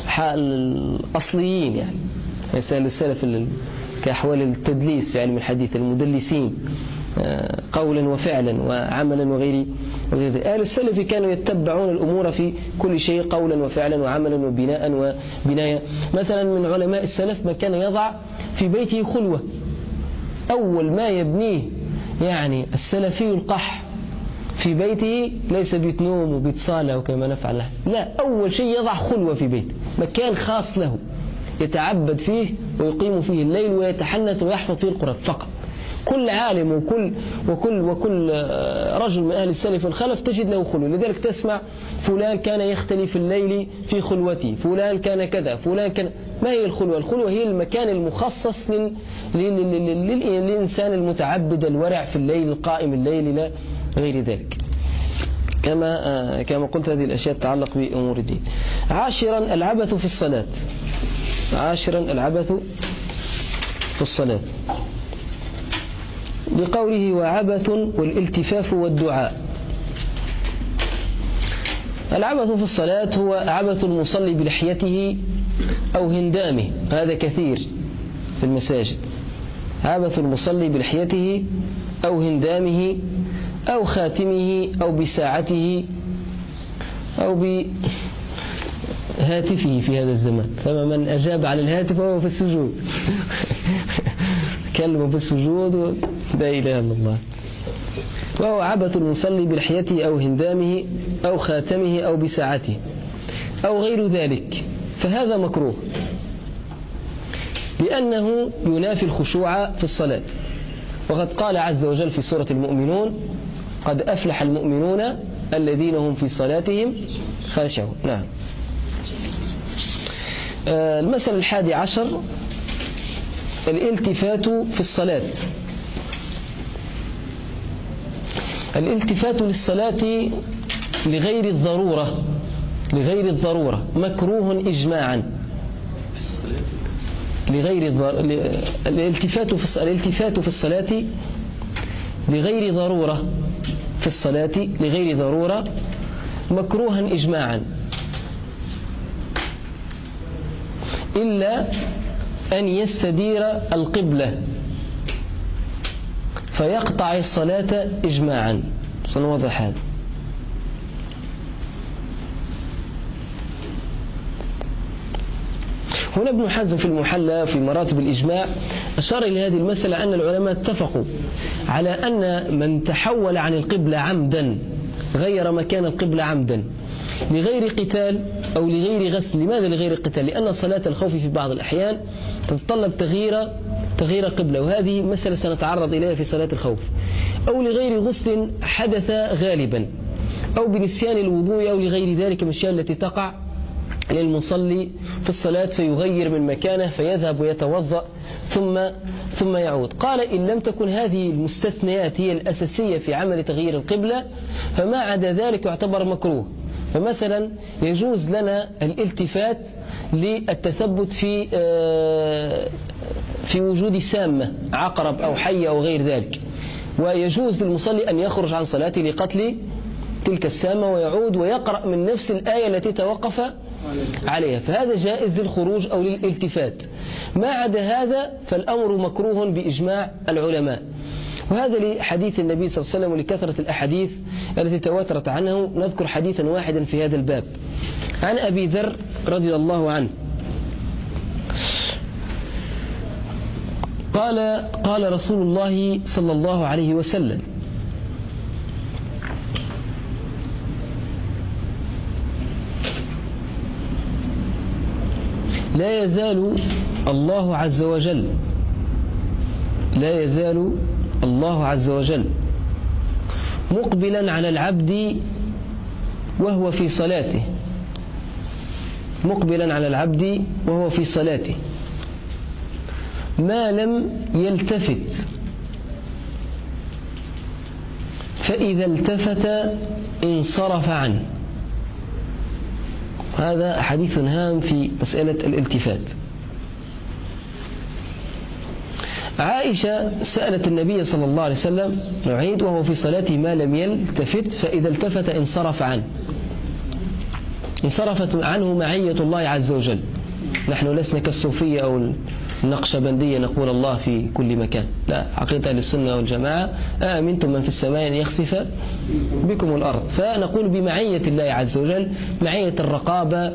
الأصليين، يعني ليس أهل السلف كأحوال التدليس في علم الحديث، المدلسين قولا وفعلا وعملا وغير أهل السلف كانوا يتبعون الأمور في كل شيء قولا وفعلا وعملا وبناء وبناية. مثلا من علماء السلف ما كان يضع في بيته خلوة، أول ما يبنيه يعني السلفي القح في بيته ليس بيت نوم وبيت صالة وكما نفعل له، لا، أول شيء يضع خلوة في بيته، مكان خاص له يتعبد فيه ويقيم فيه الليل ويتحنث ويحفظ فيه القرآن فقط. كل عالم وكل وكل وكل رجل من أهل السلف والخلف تجد له خلوة. لذلك تسمع فلان كان يختلي في الليل في خلوته، فلان كان كذا، فلان كان. ما هي الخلوة؟ الخلوة هي المكان المخصص لل... لل... للإنسان المتعبد الورع في الليل القائم الليل لا غير ذلك. كما كما قلت هذه الأشياء تتعلق بأمور الدين. عاشرا العبث في الصلاة. عاشرا العبث في الصلاة لقوله وعبث والالتفاف والدعاء. العبث في الصلاة هو عبث المصلي بلحيته أو هندامه، هذا كثير في المساجد. عبث المصلي بلحيته أو هندامه أو خاتمه أو بساعته أو بهاتفه في هذا الزمان. فما من أجاب على الهاتف وهو في السجود كلمه في السجود لا إله إلا الله. وهو عبث المصلي بلحيته أو هندامه أو خاتمه أو بساعته أو غير ذلك، فهذا مكروه لأنه ينافي الخشوع في الصلاة. وقد قال عز وجل في سورة المؤمنون قد أفلح المؤمنون الذين هم في صلاتهم خاشعون. نعم. المثل الحادي عشر الالتفات في الصلاة. الالتفات للصلاة لغير الضرورة لغير الضرورة مكروه إجماعا. لغير الضر... الالتفات في الالتفات في الصلاة لغير ضرورة في الصلاة لغير ضرورة مكروها إجماعا، إلا أن يستدير القبلة فيقطع الصلاة إجماعا. سنوضح هذا. هنا ابن حزم في المحلى في مراتب الإجماع أشار إلى هذه المسألة أن العلماء اتفقوا على أن من تحول عن القبلة عمدا غير مكان القبلة عمدا لغير قتال أو لغير غسل. لماذا لغير قتال؟ لأن صلاة الخوف في بعض الأحيان تتطلب تغيير تغيير قبلة، وهذه مسألة سنتعرض إليها في صلاة الخوف. أو لغير غسل حدث غالبا، أو بنسيان الوضوء، أو لغير ذلك من الأشياء التي تقع للمصلي في الصلاة فيغير من مكانه فيذهب ويتوضأ ثم ثم يعود. قال إن لم تكن هذه المستثنيات هي الأساسية في عمل تغيير القبلة فما عدا ذلك يعتبر مكروه. فمثلا يجوز لنا الالتفات للتثبت في في وجود سامة عقرب أو حية أو غير ذلك، ويجوز للمصلي أن يخرج عن صلاته لقتل تلك السامة ويعود ويقرأ من نفس الآية التي توقف عليها، فهذا جائز للخروج أو للالتفات. ما عدا هذا فالأمر مكروه بإجماع العلماء، وهذا لحديث النبي صلى الله عليه وسلم ولكثرة الأحاديث التي تواترت عنه. نذكر حديثا واحدا في هذا الباب. عن أبي ذر رضي الله عنه قال قال رسول الله صلى الله عليه وسلم لا يزال الله عز وجل لا يزال الله عز وجل مقبلا على العبد وهو في صلاته مقبلا على العبد وهو في صلاته ما لم يلتفت، فإذا التفت انصرف عنه. هذا حديث هام في مسألة الالتفات. عائشة سألت النبي صلى الله عليه وسلم نعيد وهو في صلاته ما لم يلتفت فإذا التفت انصرف عنه. انصرفت عنه معية الله عز وجل. نحن لسنا كالصوفية أو النقشبندية نقول الله في كل مكان، لا، عقيدة للسنة والجماعة آمنتم من في السماء أن يخسف بكم الأرض، فنقول بمعية الله عز وجل، معية الرقابة،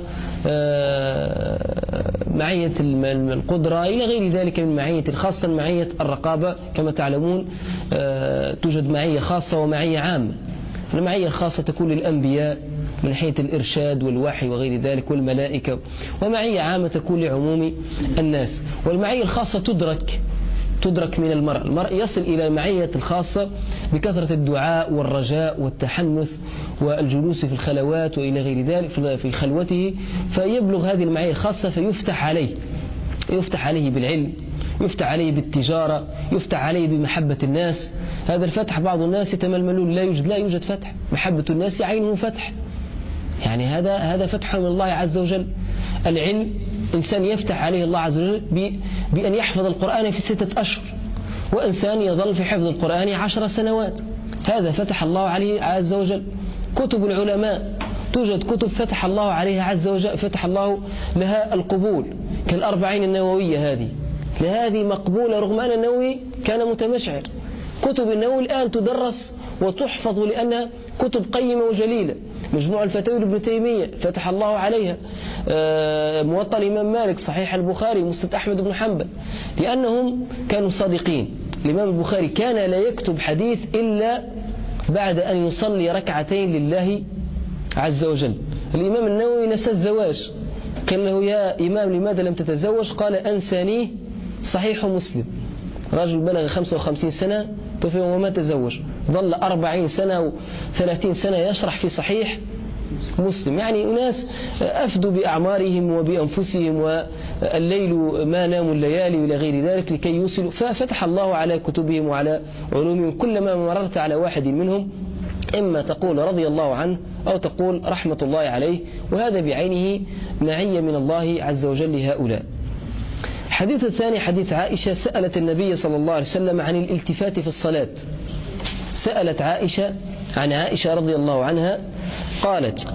معية القدرة إلى غير ذلك من معية الخاصة. معية الرقابة كما تعلمون توجد معية خاصة ومعية عامة. المعية الخاصة تكون للأنبياء من حيث الإرشاد والوحي وغير ذلك والملائكة، ومعية عامة تكون لعموم الناس. والمعية الخاصة تدرك تدرك من المرء المرء يصل إلى المعية الخاصة بكثرة الدعاء والرجاء والتحنث والجلوس في الخلوات وإلى غير ذلك في خلوته، فيبلغ هذه المعية الخاصة فيفتح عليه يفتح عليه بالعلم، يفتح عليه بالتجارة، يفتح عليه بمحبة الناس، هذا الفتح بعض الناس يتململون لا يوجد لا يوجد فتح، محبة الناس عينه فتح، يعني هذا هذا فتح من الله عز وجل. العلم إنسان يفتح عليه الله عز وجل بأن يحفظ القرآن في ستة أشهر، وإنسان يظل في حفظ القرآن عشر سنوات، هذا فتح الله عليه عز وجل. كتب العلماء توجد كتب فتح الله عليها عز وجل، فتح الله لها القبول كالأربعين النووية، هذه لهذه مقبولة رغم أن النووي كان متمشعر. كتب النووي الآن تدرس وتحفظ لأنها كتب قيمة وجليلة. مجموع الفتاوي لابن تيمية فتح الله عليها، موطأ الإمام مالك، صحيح البخاري، مسند أحمد بن حنبل، لأنهم كانوا صادقين. الإمام البخاري كان لا يكتب حديث إلا بعد أن يصلي ركعتين لله عز وجل. الإمام النووي نسى الزواج، قال له يا إمام لماذا لم تتزوج؟ قال أنسانيه صحيح مسلم. رجل بلغ خمسة وخمسين سنة توفي وما تزوج، ظل أربعين سنة وثلاثين سنة يشرح في صحيح مسلم. يعني أناس أفدوا بأعمارهم وبأنفسهم، والليل ما ناموا الليالي إلى غير ذلك لكي يوصلوا، ففتح الله على كتبهم وعلى علومهم. كلما مررت على واحد منهم إما تقول رضي الله عنه أو تقول رحمة الله عليه، وهذا بعينه معية من الله عز وجل لهؤلاء. الحديث الثاني حديث عائشة سألت النبي صلى الله عليه وسلم عن الالتفات في الصلاة. سألت عائشة عن عائشة رضي الله عنها قالت: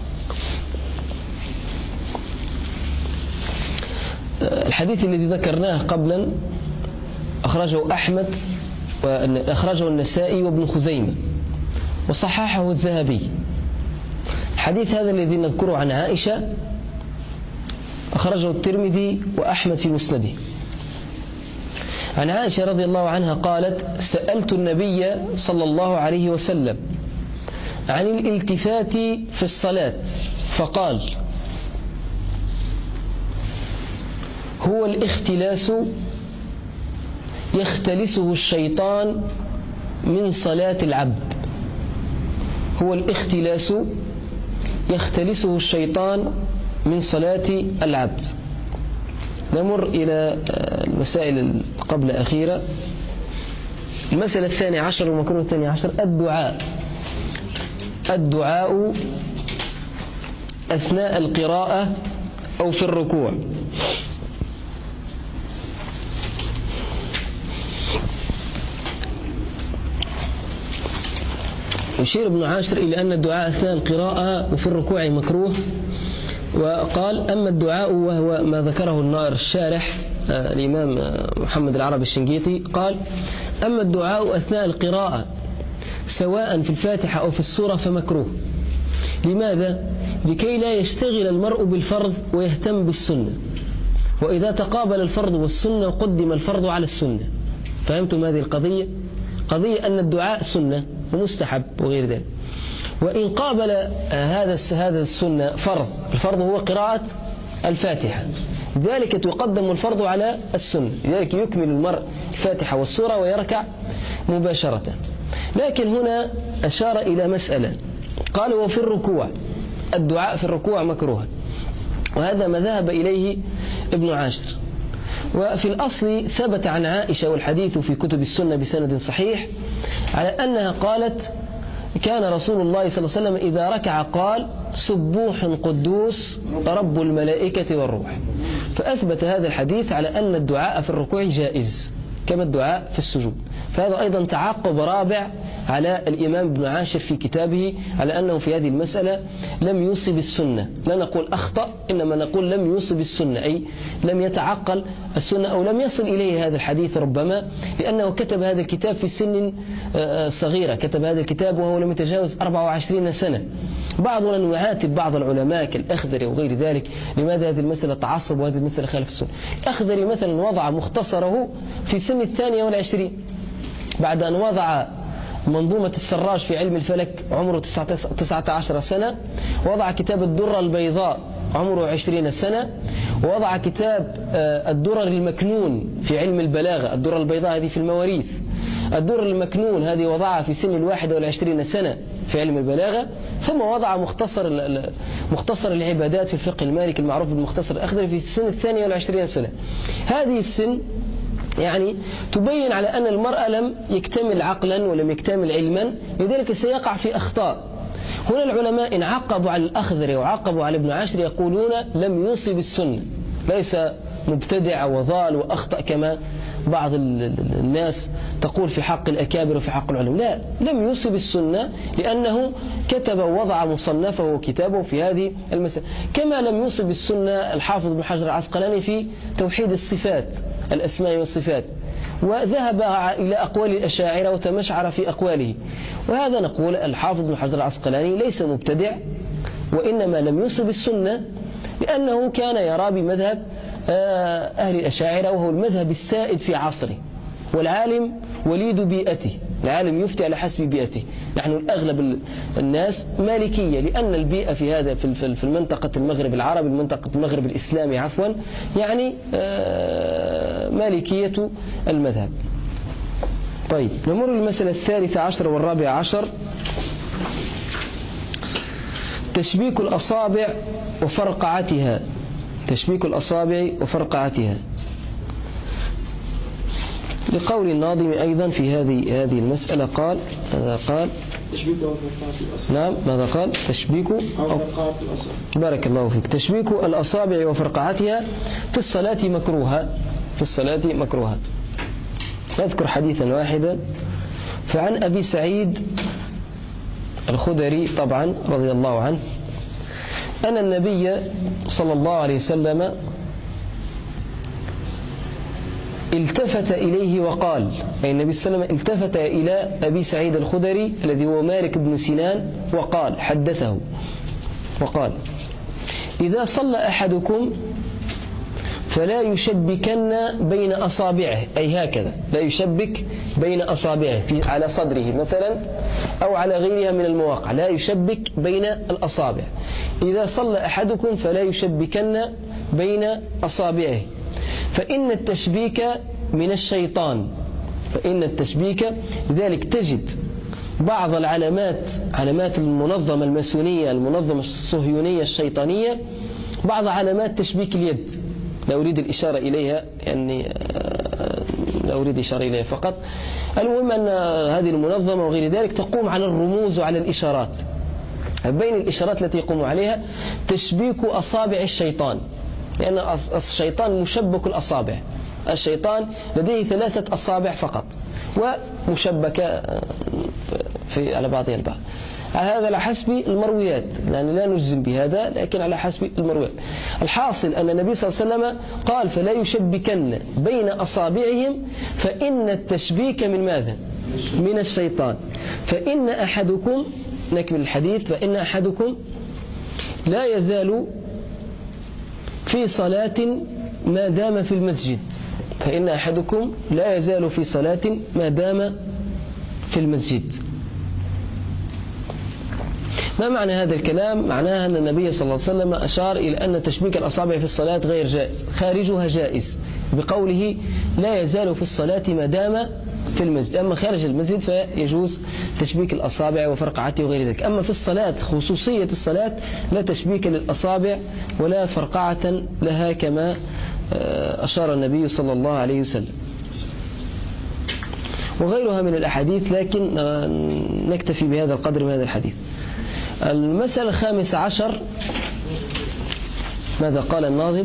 الحديث الذي ذكرناه قبلا أخرجه أحمد وأخرجه النسائي وابن خزيمة وصححه الذهبي. الحديث هذا الذي نذكره عن عائشة أخرجه الترمذي وأحمد في مسنده. عن عائشة رضي الله عنها قالت: سألت النبي صلى الله عليه وسلم عن الالتفات في الصلاة فقال: هو الاختلاس يختلسه الشيطان من صلاة العبد. هو الاختلاس يختلسه الشيطان من صلاة العبد. نمر إلى المسائل قبل أخيرة. المسألة الثانية عشر والمكروه الثاني عشر الدعاء. الدعاء أثناء القراءة أو في الركوع. يشير ابن عاشر إلى أن الدعاء أثناء القراءة وفي الركوع مكروه، وقال: أما الدعاء وهو ما ذكره النائر الشارح الإمام محمد العربي الشنقيطي، قال: أما الدعاء أثناء القراءة سواء في الفاتحة أو في السورة فمكروه. لماذا؟ لكي لا يشتغل المرء بالفرض ويهتم بالسنة، وإذا تقابل الفرض والسنة قدم الفرض على السنة. فهمتم هذه القضية؟ قضية أن الدعاء سنة ومستحب وغير ذلك، وإن قابل هذا هذا السنة فرض، الفرض هو قراءة الفاتحة، ذلك تقدم الفرض على السنة، لذلك يكمل المرء الفاتحة والسورة ويركع مباشرة. لكن هنا أشار إلى مسألة، قال: وفي الركوع الدعاء في الركوع مكروه، وهذا ما ذهب إليه ابن عاشر. وفي الأصل ثبت عن عائشة والحديث في كتب السنة بسند صحيح على أنها قالت: كان رسول الله صلى الله عليه وسلم إذا ركع قال: سبوح قدوس رب الملائكة والروح. فأثبت هذا الحديث على أن الدعاء في الركوع جائز كما الدعاء في السجود. فهذا أيضا تعقب رابع على الإمام ابن عاشر في كتابه على أنه في هذه المسألة لم يصب السنة. لا نقول أخطأ، إنما نقول لم يصب السنة، أي لم يتعقل السنة أو لم يصل إليه هذا الحديث، ربما لأنه كتب هذا الكتاب في سن صغيرة، كتب هذا الكتاب وهو لم يتجاوز أربع وعشرين سنة. بعضنا يعاتب بعض العلماء كالأخضري وغير ذلك لماذا هذه المسألة تعصب وهذه المسألة خالف السنة. الأخضري مثلا وضع مختصره في سن الثانية والعشرين بعد أن وضع منظومة السراج في علم الفلك عمره تسعة عشر سنة، وضع كتاب الدرة البيضاء عمره عشرين سنة، ووضع كتاب الدرر المكنون في علم البلاغة. الدرة البيضاء هذه في المواريث، الدرر المكنون هذه وضعها في سن الواحد والعشرين سنة في علم البلاغة. ثم وضع مختصر مختصر العبادات في الفقه المالكي المعروف بالمختصر الأخضري في السن الثانية والعشرين سنة. هذه السن يعني تبين على أن المرأة لم يكتمل عقلا ولم يكتمل علما، لذلك سيقع في أخطاء. هنا العلماء إن عقبوا على الأخضر وعقبوا على ابن عاشر يقولون لم يصب السنة، ليس مبتدع وضال وأخطأ كما بعض الناس تقول في حق الأكابر وفي حق العلم. لا، لم يصب السنة لأنه كتب ووضع مصنفه وكتابه في هذه المسألة، كما لم يصب السنة الحافظ بن حجر العسقلاني في توحيد الصفات، الأسماء والصفات، وذهب إلى أقوال الأشاعرة وتمشعر في أقواله. وهذا نقول الحافظ بن حجر العسقلاني ليس مبتدع، وإنما لم يصب السنة لأنه كان يرى بمذهب أهل الأشاعرة، وهو المذهب السائد في عصره، والعالم وليد بيئته، العالم يفتي على حسب بيئته. نحن الأغلب الناس مالكية، لأن البيئة في هذا في المنطقة المغرب العربي، المنطقة المغرب الإسلامي عفوا، يعني مالكية المذهب. طيب نمر للمسألة الثالثة عشر والرابعة عشر، تشبيك الأصابع وفرقعتها. تشبيك الأصابع وفرقعتها، لقول الناظم أيضا في هذه هذه المسألة قال ماذا قال؟ تشبيك وفرقعة الأصابع. نعم، ماذا قال؟ تشبيك أو فرقعة الأصابع. بارك الله فيك. تشبيك الأصابع وفرقعتها في الصلاة مكروها، في الصلاة مكروها. نذكر حديثا واحدا. فعن أبي سعيد الخدري طبعا رضي الله عنه أن النبي صلى الله عليه وسلم التفت إليه وقال، أي النبي صلى الله عليه وسلم التفت إلى أبي سعيد الخدري الذي هو مالك بن سنان وقال، حدثه وقال: إذا صلى أحدكم فلا يشبكن بين أصابعه، أي هكذا، لا يشبك بين أصابعه في على صدره مثلا أو على غيرها من المواقع، لا يشبك بين الأصابع. إذا صلى أحدكم فلا يشبكن بين أصابعه، فإن التشبيك من الشيطان، فإن التشبيك. لذلك تجد بعض العلامات، علامات المنظمة الماسونية، المنظمة الصهيونية الشيطانية، بعض علامات تشبيك اليد، لا أريد الإشارة إليها، يعني لا أريد إشارة إليها فقط. المهم أن هذه المنظمة وغير ذلك تقوم على الرموز وعلى الإشارات. بين الإشارات التي يقوم عليها تشبيك أصابع الشيطان، لأن الشيطان مشبك الأصابع، الشيطان لديه ثلاثة أصابع فقط ومشبكة في على بعضها البعض. هذا على حسب المرويات، يعني لا نجزم بهذا، لكن على حسب المرويات. الحاصل أن النبي صلى الله عليه وسلم قال: فلا يشبكن بين أصابعهم، فإن التشبيك من ماذا؟ من الشيطان. فإن أحدكم، نكمل الحديث، فإن أحدكم لا يزال في صلاة ما دام في المسجد، فإن أحدكم لا يزال في صلاة ما دام في المسجد. ما معنى هذا الكلام؟ معناه أن النبي صلى الله عليه وسلم أشار إلى أن تشبيك الأصابع في الصلاة غير جائز، خارجها جائز، بقوله لا يزال في الصلاة ما دام في المسجد. أما خارج المسجد فيجوز تشبيك الأصابع وفرقعته وغير ذلك. أما في الصلاة، خصوصية الصلاة، لا تشبيك للأصابع ولا فرقعة لها، كما أشار النبي صلى الله عليه وسلم، وغيرها من الأحاديث، لكن نكتفي بهذا القدر من هذا الحديث. المسألة الخامسة عشر، ماذا قال الناظم؟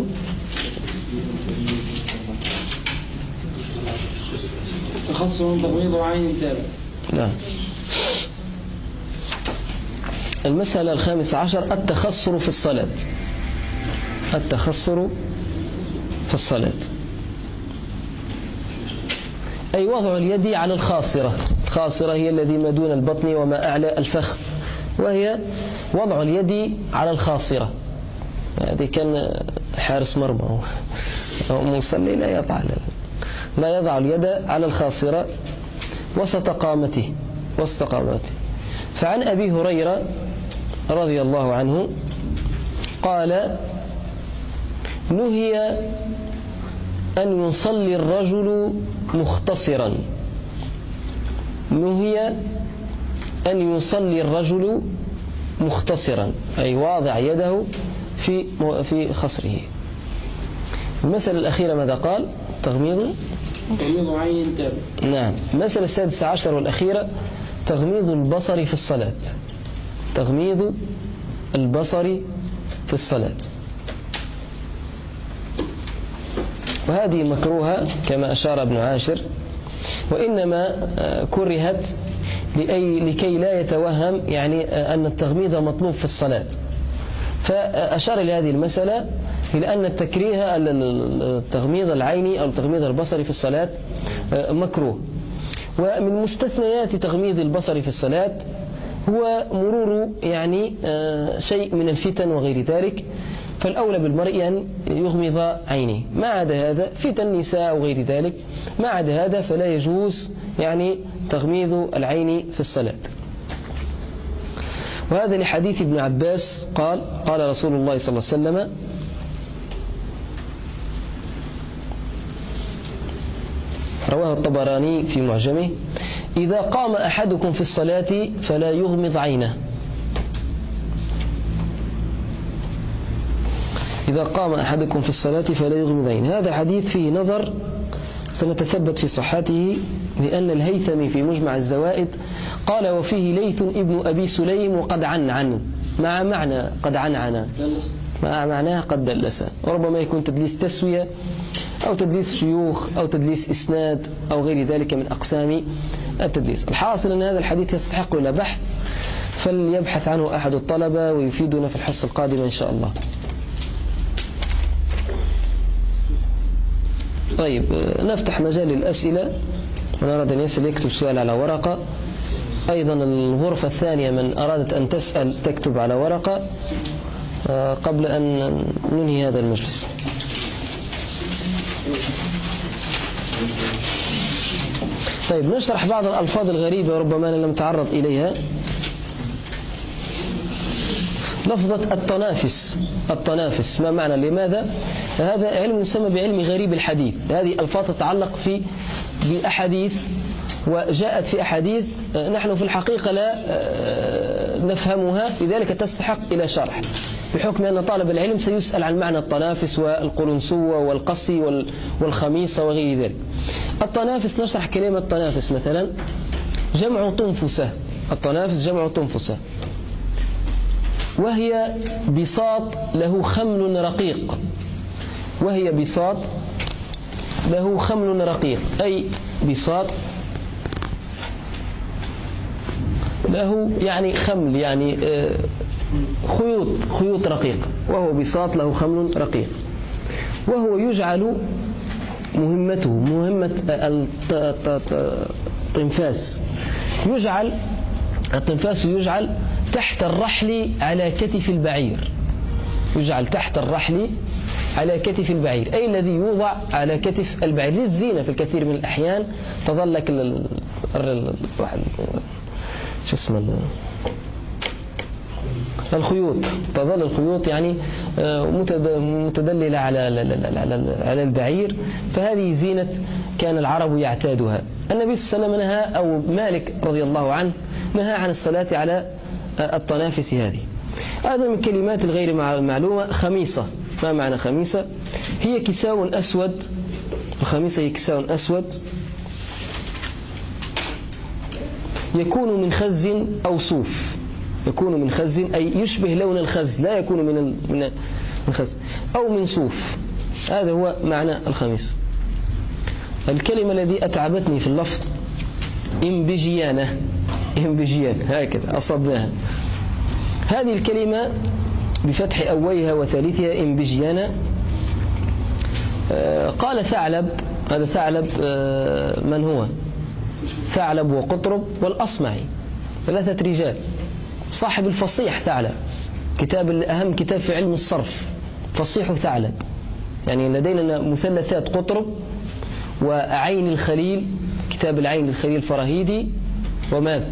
تخصص تغميض عين تابع. نعم. المسألة الخامسة عشر التخصر في الصلاة. التخصر في الصلاة أي وضع اليد على الخاصرة. الخاصرة هي الذي ما دون البطن وما أعلى الفخذ، وهي وضع اليد على الخاصرة. هذه كان حارس مرمى أو مصلي لا يضع لا يضع اليد على الخاصرة وسط قامته وسط قامته. فعن أبي هريرة رضي الله عنه قال: نهي أن يصلي الرجل مختصرا. نهي أن يصلي الرجل مختصرا، أي واضع يده في في خصره. المسألة الأخيرة ماذا قال؟ تغميض تغميض عين تابع. نعم. المسألة السادسة عشر والأخيرة تغميض البصر في الصلاة. تغميض البصر في الصلاة، وهذه مكروهة كما أشار ابن عاشر، وإنما كرهت لكي لا يتوهم يعني أن التغميض مطلوب في الصلاة، فأشار إلى هذه المسألة إلى أن التكريه التغميض العيني أو التغميض البصري في الصلاة مكروه. ومن مستثنيات تغميض البصر في الصلاة هو مرور يعني شيء من الفتن وغير ذلك، فالأولى بالمرء أن يغمض عينيه. ما عدا هذا، فتن نساء وغير ذلك، ما عدا هذا فلا يجوز يعني تغميض العين في الصلاة. وهذا لحديث ابن عباس قال قال رسول الله صلى الله عليه وسلم: رواه الطبراني في معجمه: إذا قام أحدكم في الصلاة فلا يغمض عينه. إذا قام أحدكم في الصلاة فلا يغمض عينه. هذا حديث فيه نظر سنتثبت في صحته، لأن الهيثمي في مجمع الزوائد قال: وفيه ليث ابن أبي سليم وقد عنعن، مع معنى قد عنعن، مع معناها قد دلس، وربما يكون تدليس تسوية أو تدليس شيوخ أو تدليس إسناد أو غير ذلك من أقسام التدليس. الحاصل أن هذا الحديث يستحق إلى بحث، فليبحث عنه أحد الطلبة ويفيدنا في الحصة القادمة إن شاء الله. طيب، نفتح مجال الأسئلة، من أراد أن يسأل يكتب سؤال على ورقة. أيضا الغرفة الثانية من أرادت أن تسأل تكتب على ورقة قبل أن ننهي هذا المجلس. طيب، نشرح بعض الألفاظ الغريبة ربما أنا لم تعرض إليها. لفظة التنافس. التنافس ما معنى؟ لماذا؟ هذا علم يسمى بعلم غريب الحديث. هذه ألفاظ تتعلق في بأحاديث، وجاءت في أحاديث نحن في الحقيقة لا نفهمها، لذلك تستحق إلى شرح، بحكم أن طالب العلم سيسأل عن معنى التنافس والقلنسوة والقصي والخميصة وغير ذلك. التنافس، نشرح كلمة تنافس مثلا: جمع تنفسة. التنافس جمع تنفسة، وهي بساط له خمل رقيق. وهي بساط له خمل رقيق، أي بساط له يعني خمل، يعني خيوط خيوط رقيقة، وهو بساط له خمل رقيق. وهو يجعل مهمته مهمة التنفاس، يجعل التنفاس يجعل تحت الرحل على كتف البعير. يجعل تحت الرحل على كتف البعير، أي الذي يوضع على كتف البعير للزينة. في الكثير من الأحيان تظل لك ال... شو اسمه الخيوط، تظل الخيوط يعني متدللة على على البعير، فهذه زينة كان العرب يعتادها. النبي صلى الله عليه وسلم نهى، أو مالك رضي الله عنه نهى عن الصلاة على التنافس هذه. هذا من كلمات الغير معلومة. خميصة، ما معنى خميصة؟ هي كساء أسود. الخميصة هي كساء أسود يكون من خز أو صوف. يكون من خز أي يشبه لون الخز، لا يكون من من الخز، أو من صوف. هذا هو معنى الخميصة. الكلمة التي أتعبتني في اللفظ إمبجيانة. إمبجيان، هكذا أصبناها. هذه الكلمة بفتح أولها وثالثها إمبجيانة. قال ثعلب، هذا ثعلب من هو؟ ثعلب وقطرب والأصمعي، ثلاثة رجال. صاحب الفصيح ثعلب، كتاب أهم كتاب في علم الصرف، فصيح ثعلب. يعني لدينا مثلثات قطرب وعين الخليل، كتاب العين الخليل الفراهيدي، وماذا؟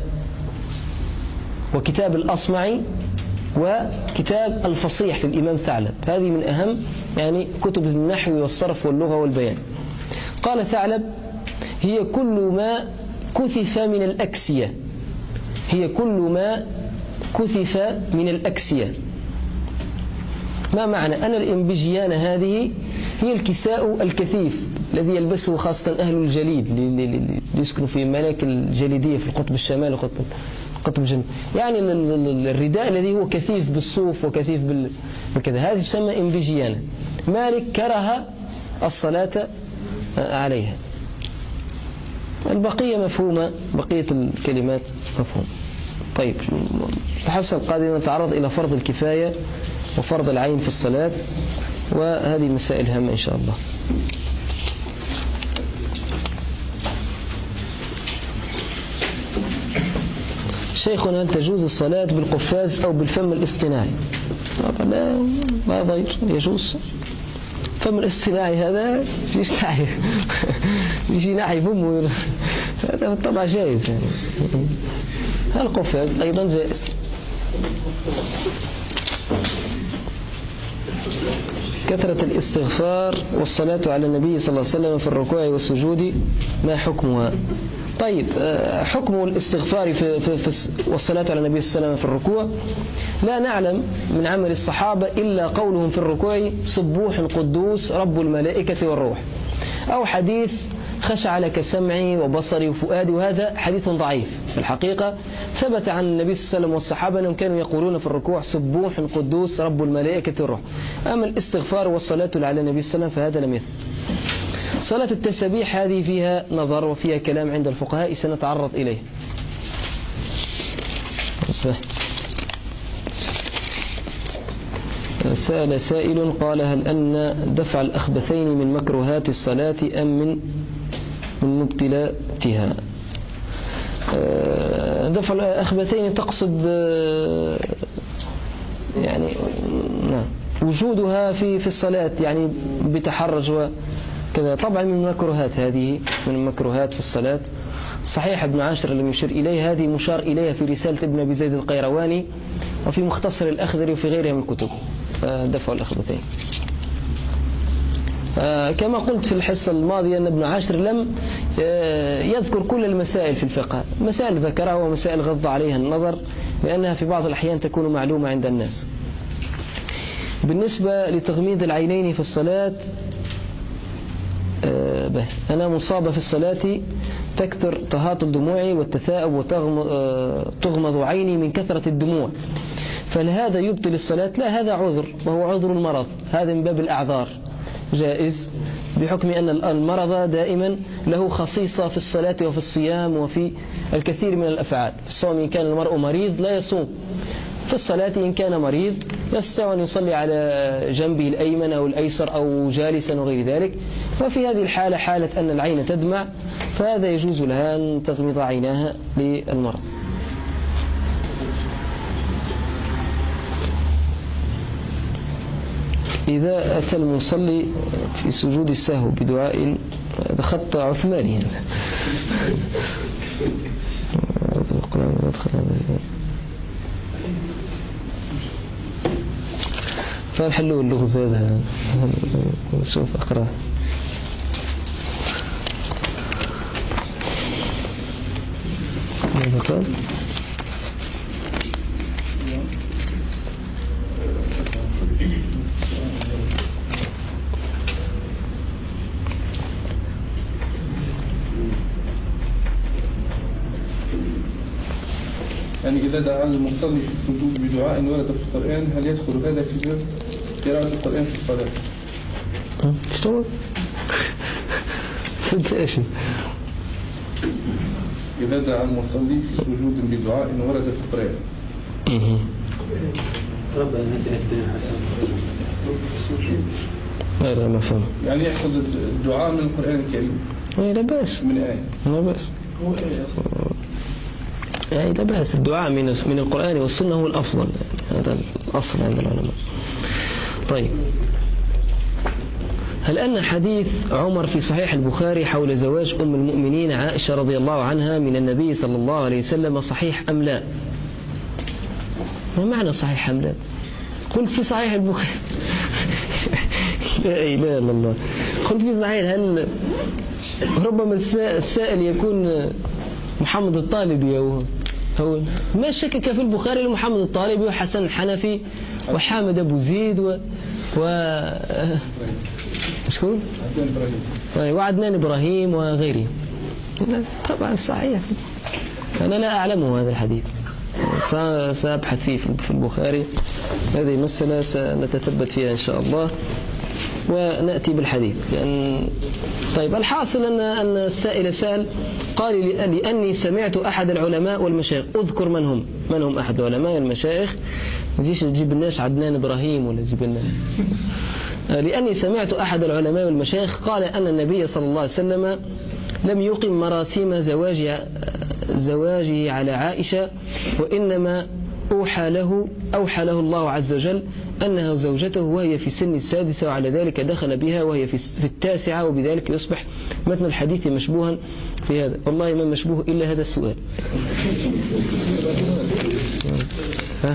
وكتاب الأصمعي، وكتاب الفصيح للإمام ثعلب. هذه من أهم يعني كتب النحو والصرف واللغة والبيان. قال ثعلب: هي كل ما كثف من الأكسية. هي كل ما كثف من الأكسية. ما معنى؟ أن الإنبجيان هذه هي الكساء الكثيف الذي يلبسه خاصة أهل الجليد اللي يسكنوا في ملاك الجليدية في القطب الشمالي وقطب القطب الجنوبي، يعني الرداء الذي هو كثيف بالصوف وكثيف بكذا، هذه تسمى إنبيجيانا. مالك كره الصلاة عليها. البقية مفهومة، بقية الكلمات مفهومة. طيب، الحصة القادمة نتعرض إلى فرض الكفاية وفرض العين في الصلاة، وهذه مسائل هامة إن شاء الله. شيخنا، هل تجوز الصلاة بالقفاز أو بالفم الاصطناعي؟ لا، ما ضير، يجوز. الفم الاصطناعي هذا فيش ناحية فيش ناحية فمه، هذا بالطبع جائز يعني. القفاز أيضا جائز. كثرة الاستغفار والصلاة على النبي صلى الله عليه وسلم في الركوع والسجود ما حكمها؟ طيب، حكم الاستغفار في, في, في والصلاة على النبي صلى الله عليه وسلم في الركوع، لا نعلم من عمل الصحابة إلا قولهم في الركوع سبوح قدوس رب الملائكة والروح، أو حديث خشع لك سمعي وبصري وفؤادي، وهذا حديث ضعيف. في الحقيقة ثبت عن النبي صلى الله عليه وسلم والصحابة أنهم كانوا يقولون في الركوع سبوح قدوس رب الملائكة والروح. أما الاستغفار والصلاة على النبي صلى الله عليه وسلم فهذا لم يثبت. صلاة التسبيح هذه فيها نظر وفيها كلام عند الفقهاء سنتعرض إليه. سأل سائل قال: هل أن دفع الأخبثين من مكروهات الصلاة أم من من مبتلاتها؟ دفع الأخبثين تقصد يعني وجودها في في الصلاة، يعني بتحرج وكذا. طبعا من المكروهات، هذه من المكروهات في الصلاة. صحيح ابن عاشر لم يشير إليه، هذه مشار إليها في رسالة ابن أبي زيد القيرواني وفي مختصر الأخضري وفي غيرها من الكتب. دفع الأخبثين كما قلت في الحصة الماضية أن ابن عاشر لم يذكر كل المسائل في الفقه، مسائل ذكرها ومسائل غض عليها النظر لأنها في بعض الأحيان تكون معلومة عند الناس. بالنسبة لتغميض العينين في الصلاة، أنا مصابة في الصلاة تكثر تهاطل دموعي والتثاؤب وتغمض عيني من كثرة الدموع، فهل هذا يبطل الصلاة؟ لا، هذا عذر وهو عذر المرض، هذا من باب الأعذار جائز، بحكم أن المرض دائما له خصيصة في الصلاة وفي الصيام وفي الكثير من الأفعال. في الصوم إن كان المرء مريض لا يصوم، في الصلاة إن كان مريض يستطيع أن يصلي على جنبه الأيمن أو الأيسر أو جالسا وغير ذلك. ففي هذه الحالة، حالة أن العين تدمع، فهذا يجوز لها أن تغمض عيناها للمرض. إذا أتى المصلي في سجود السهو بدعاء خط عثماني فنحلوا اللغز هذا، نشوف أقرأ. ماذا قال؟ يعني إذا دعا المصلي في السجود بدعاء ورد في القرآن، هل يدخل هذا في باب قراءة القرآن في الصلاة؟ شو؟ فهمت إيش؟ إذا دعا المصلي في سجود بدعاء ورد في القرآن. ربنا هدنا حسن. لا ما فهم. يعني يحفظ الدعاء من القرآن الكريم. لا بأس. من آية. لا بأس. يعني لا بأس، الدعاء من من القرآن والسنة هو الأفضل، هذا الأصل عند العلماء. طيب، هل أن حديث عمر في صحيح البخاري حول زواج أم المؤمنين عائشة رضي الله عنها من النبي صلى الله عليه وسلم صحيح أم لا؟ ما معنى صحيح أم لا؟ قلت في صحيح البخاري لا إله إلا الله. قلت في صحيح، هل ربما السائل يكون محمد الطالبي أو هو ما شكك في البخاري لمحمد الطالبي وحسن الحنفي وحامد أبو زيد و, و... شكون؟ وعدنان إبراهيم وغيره. طبعا صحيح، أنا لا أعلمه هذا الحديث، سأبحث فيه في البخاري. هذه مسألة سنتثبت فيها إن شاء الله ونأتي بالحديث. لأن طيب الحاصل أن أن السائل سأل قال لأني سمعت أحد العلماء والمشايخ. أذكر من هم من هم أحد العلماء والمشايخ، ما تجيش تجيب الناس عدنان إبراهيم ولا تجيب لنا. لأني سمعت أحد العلماء والمشايخ قال أن النبي صلى الله عليه وسلم لم يقم مراسيم زواجه زواجه على عائشة، وإنما أوحى له أوحى له الله عز وجل أنها زوجته وهي في سن السادسة، وعلى ذلك دخل بها وهي في التاسعة، وبذلك يصبح متن الحديث مشبوها في هذا. والله ما مشبوه إلا هذا السؤال. ها؟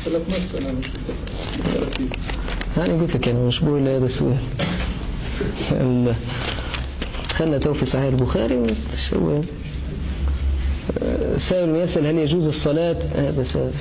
أنا قلت لك أنا مشبوه إلا هذا السؤال. خلنا تو في صحيح البخاري والشوال. سائل يسأل هل يجوز الصلاة؟ هذا سؤال.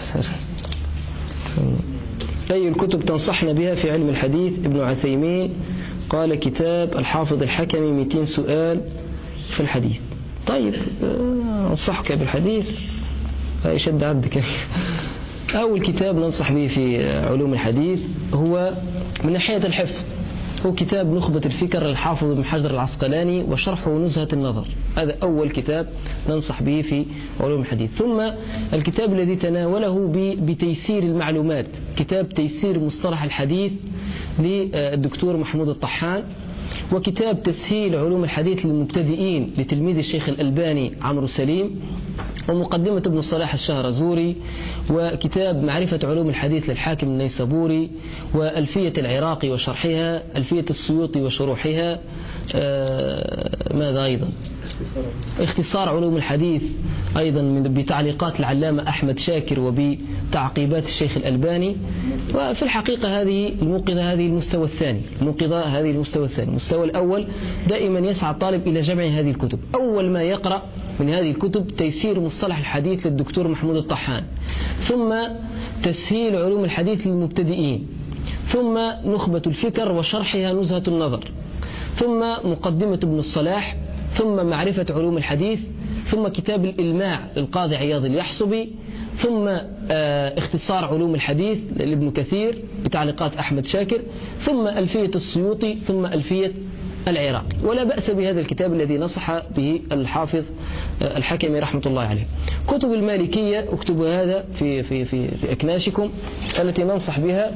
أي الكتب تنصحنا بها في علم الحديث؟ ابن عثيمين قال كتاب الحافظ الحكمي مئتين سؤال في الحديث. طيب أنصحك بالحديث يشد عدك. أول كتاب ننصح به في علوم الحديث هو من ناحية الحفظ هو كتاب نخبة الفكر للحافظ ابن حجر العسقلاني وشرحه نزهة النظر. هذا أول كتاب ننصح به في علوم الحديث. ثم الكتاب الذي تناوله بتيسير المعلومات، كتاب تيسير مصطلح الحديث للدكتور محمود الطحان، وكتاب تسهيل علوم الحديث للمبتدئين لتلميذ الشيخ الألباني عمرو سليم، ومقدمة ابن صلاح الشهرزوري، وكتاب معرفة علوم الحديث للحاكم النيسابوري، وألفية العراقي وشرحها، ألفية السيوطي وشروحها. آه ماذا أيضا؟ اختصار علوم الحديث أيضا بتعليقات العلامة أحمد شاكر وبتعقيبات الشيخ الألباني. وفي الحقيقة هذه الموقظة هذه المستوى الثاني الموقظة هذه المستوى الثاني المستوى الأول دائما يسعى الطالب إلى جمع هذه الكتب. أول ما يقرأ من هذه الكتب تيسير مصطلح الحديث للدكتور محمود الطحان، ثم تسهيل علوم الحديث للمبتدئين، ثم نخبة الفكر وشرحها نزهة النظر، ثم مقدمة ابن الصلاح، ثم معرفة علوم الحديث، ثم كتاب الإلماع للقاضي عياض اليحصبي، ثم اختصار علوم الحديث لابن كثير بتعليقات أحمد شاكر، ثم ألفية السيوطي، ثم ألفية العراقي. ولا بأس بهذا الكتاب الذي نصح به الحافظ الحكمي رحمة الله عليه. كتب المالكية اكتبوا هذا في, في, في, في أكناشكم التي ننصح بها.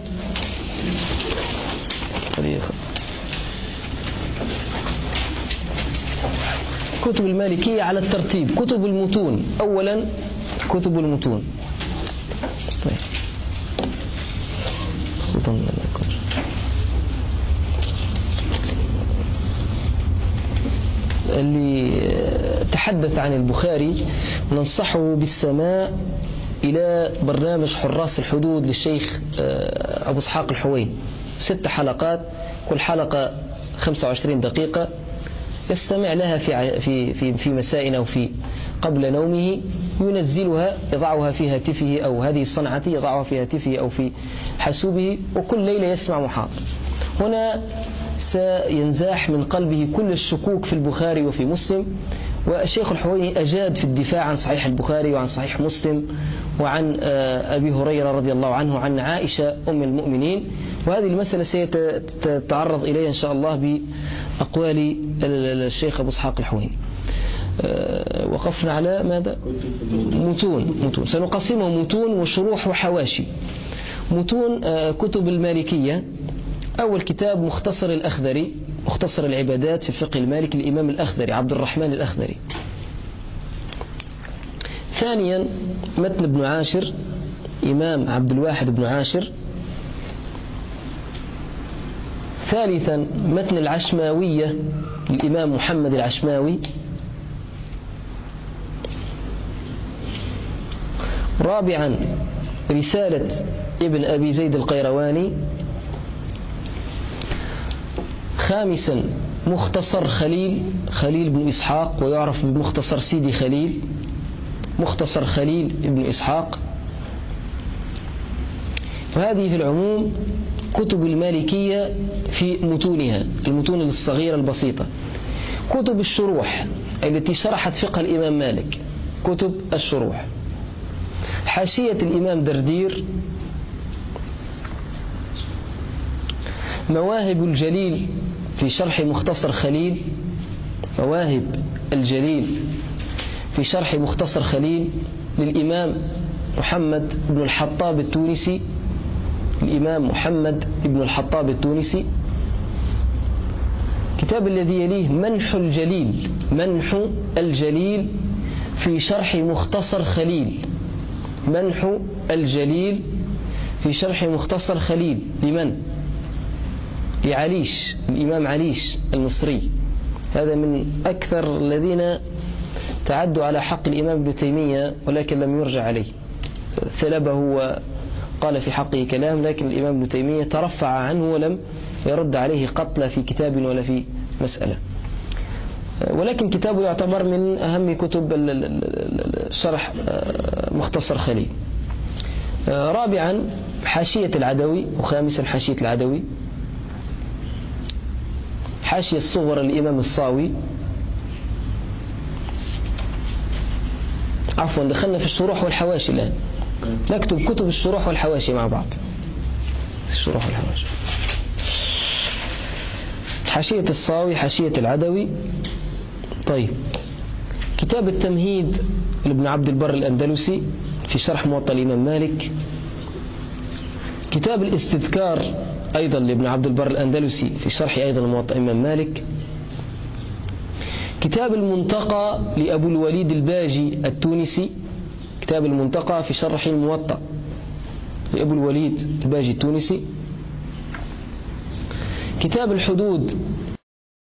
كتب المالكية على الترتيب. كتب المتون أولا، كتب المتون. طيب. اللي تحدث عن البخاري ننصحه بالسماء إلى برنامج حراس الحدود للشيخ أبو إسحاق الحويني، ست حلقات، كل حلقة خمسة وعشرين دقيقة، يستمع لها في في في في مساء أو في قبل نومه، ينزلها يضعها في هاتفه أو هذه الصنعة يضعها في هاتفه أو في حاسوبه، وكل ليلة يسمع محاضر. هنا سينزاح من قلبه كل الشكوك في البخاري وفي مسلم. والشيخ الحويني أجاد في الدفاع عن صحيح البخاري وعن صحيح مسلم وعن أبي هريرة رضي الله عنه وعن عائشة أم المؤمنين، وهذه المسألة سيتعرض إليها إن شاء الله بأقوال الشيخ أبو إسحاق الحويني. وقفنا على ماذا؟ متون. متون سنقسمه متون وشروح وحواشي. متون كتب المالكية. أول كتاب مختصر الأخضري، مختصر العبادات في الفقه المالكي للإمام الأخضري عبد الرحمن الأخضري. ثانيا متن ابن عاشر، إمام عبد الواحد بن عاشر. ثالثا متن العشماوية للإمام محمد العشماوي. رابعا رسالة ابن أبي زيد القيرواني. خامسا مختصر خليل خليل بن إسحاق ويعرف بمختصر سيدي خليل. مختصر خليل ابن إسحاق. وهذه في العموم كتب المالكية في متونها، المتون الصغيرة البسيطة. كتب الشروح التي شرحت فقه الإمام مالك، كتب الشروح. حاشية الإمام دردير، مواهب الجليل في شرح مختصر خليل، مواهب الجليل في شرح مختصر خليل للإمام محمد بن الحطاب التونسي، الإمام محمد بن الحطاب التونسي. كتاب الذي يليه منح الجليل، منح الجليل في شرح مختصر خليل، منح الجليل في شرح مختصر خليل لمن؟ لعليش، الإمام عليش المصري. هذا من أكثر الذين تعدوا على حق الإمام ابن تيمية ولكن لم يرجع عليه، ثلبه وقال في حقه كلام، لكن الإمام ابن تيمية ترفع عنه ولم يرد عليه قط لا في كتاب ولا في مسألة. ولكن كتابه يعتبر من أهم كتب شرح مختصر خليل. رابعا حاشية العدوي، وخامسا حاشية العدوي، حاشية الصغرى للإمام الصاوي. عفوا دخلنا في الشروح والحواشي الآن، نكتب كتب الشروح والحواشي مع بعض. الشروح والحواشي، حاشية الصاوي، حاشية العدوي. طيب، كتاب التمهيد لابن عبد البر الأندلسي في شرح موطأ الإمام مالك. كتاب الاستذكار أيضا لابن عبد البر الأندلسي في شرح أيضا موطأ الإمام مالك. كتاب المنتقى لأبو الوليد الباجي التونسي، كتاب المنتقى في شرح الموطأ لأبو الوليد الباجي التونسي. كتاب الحدود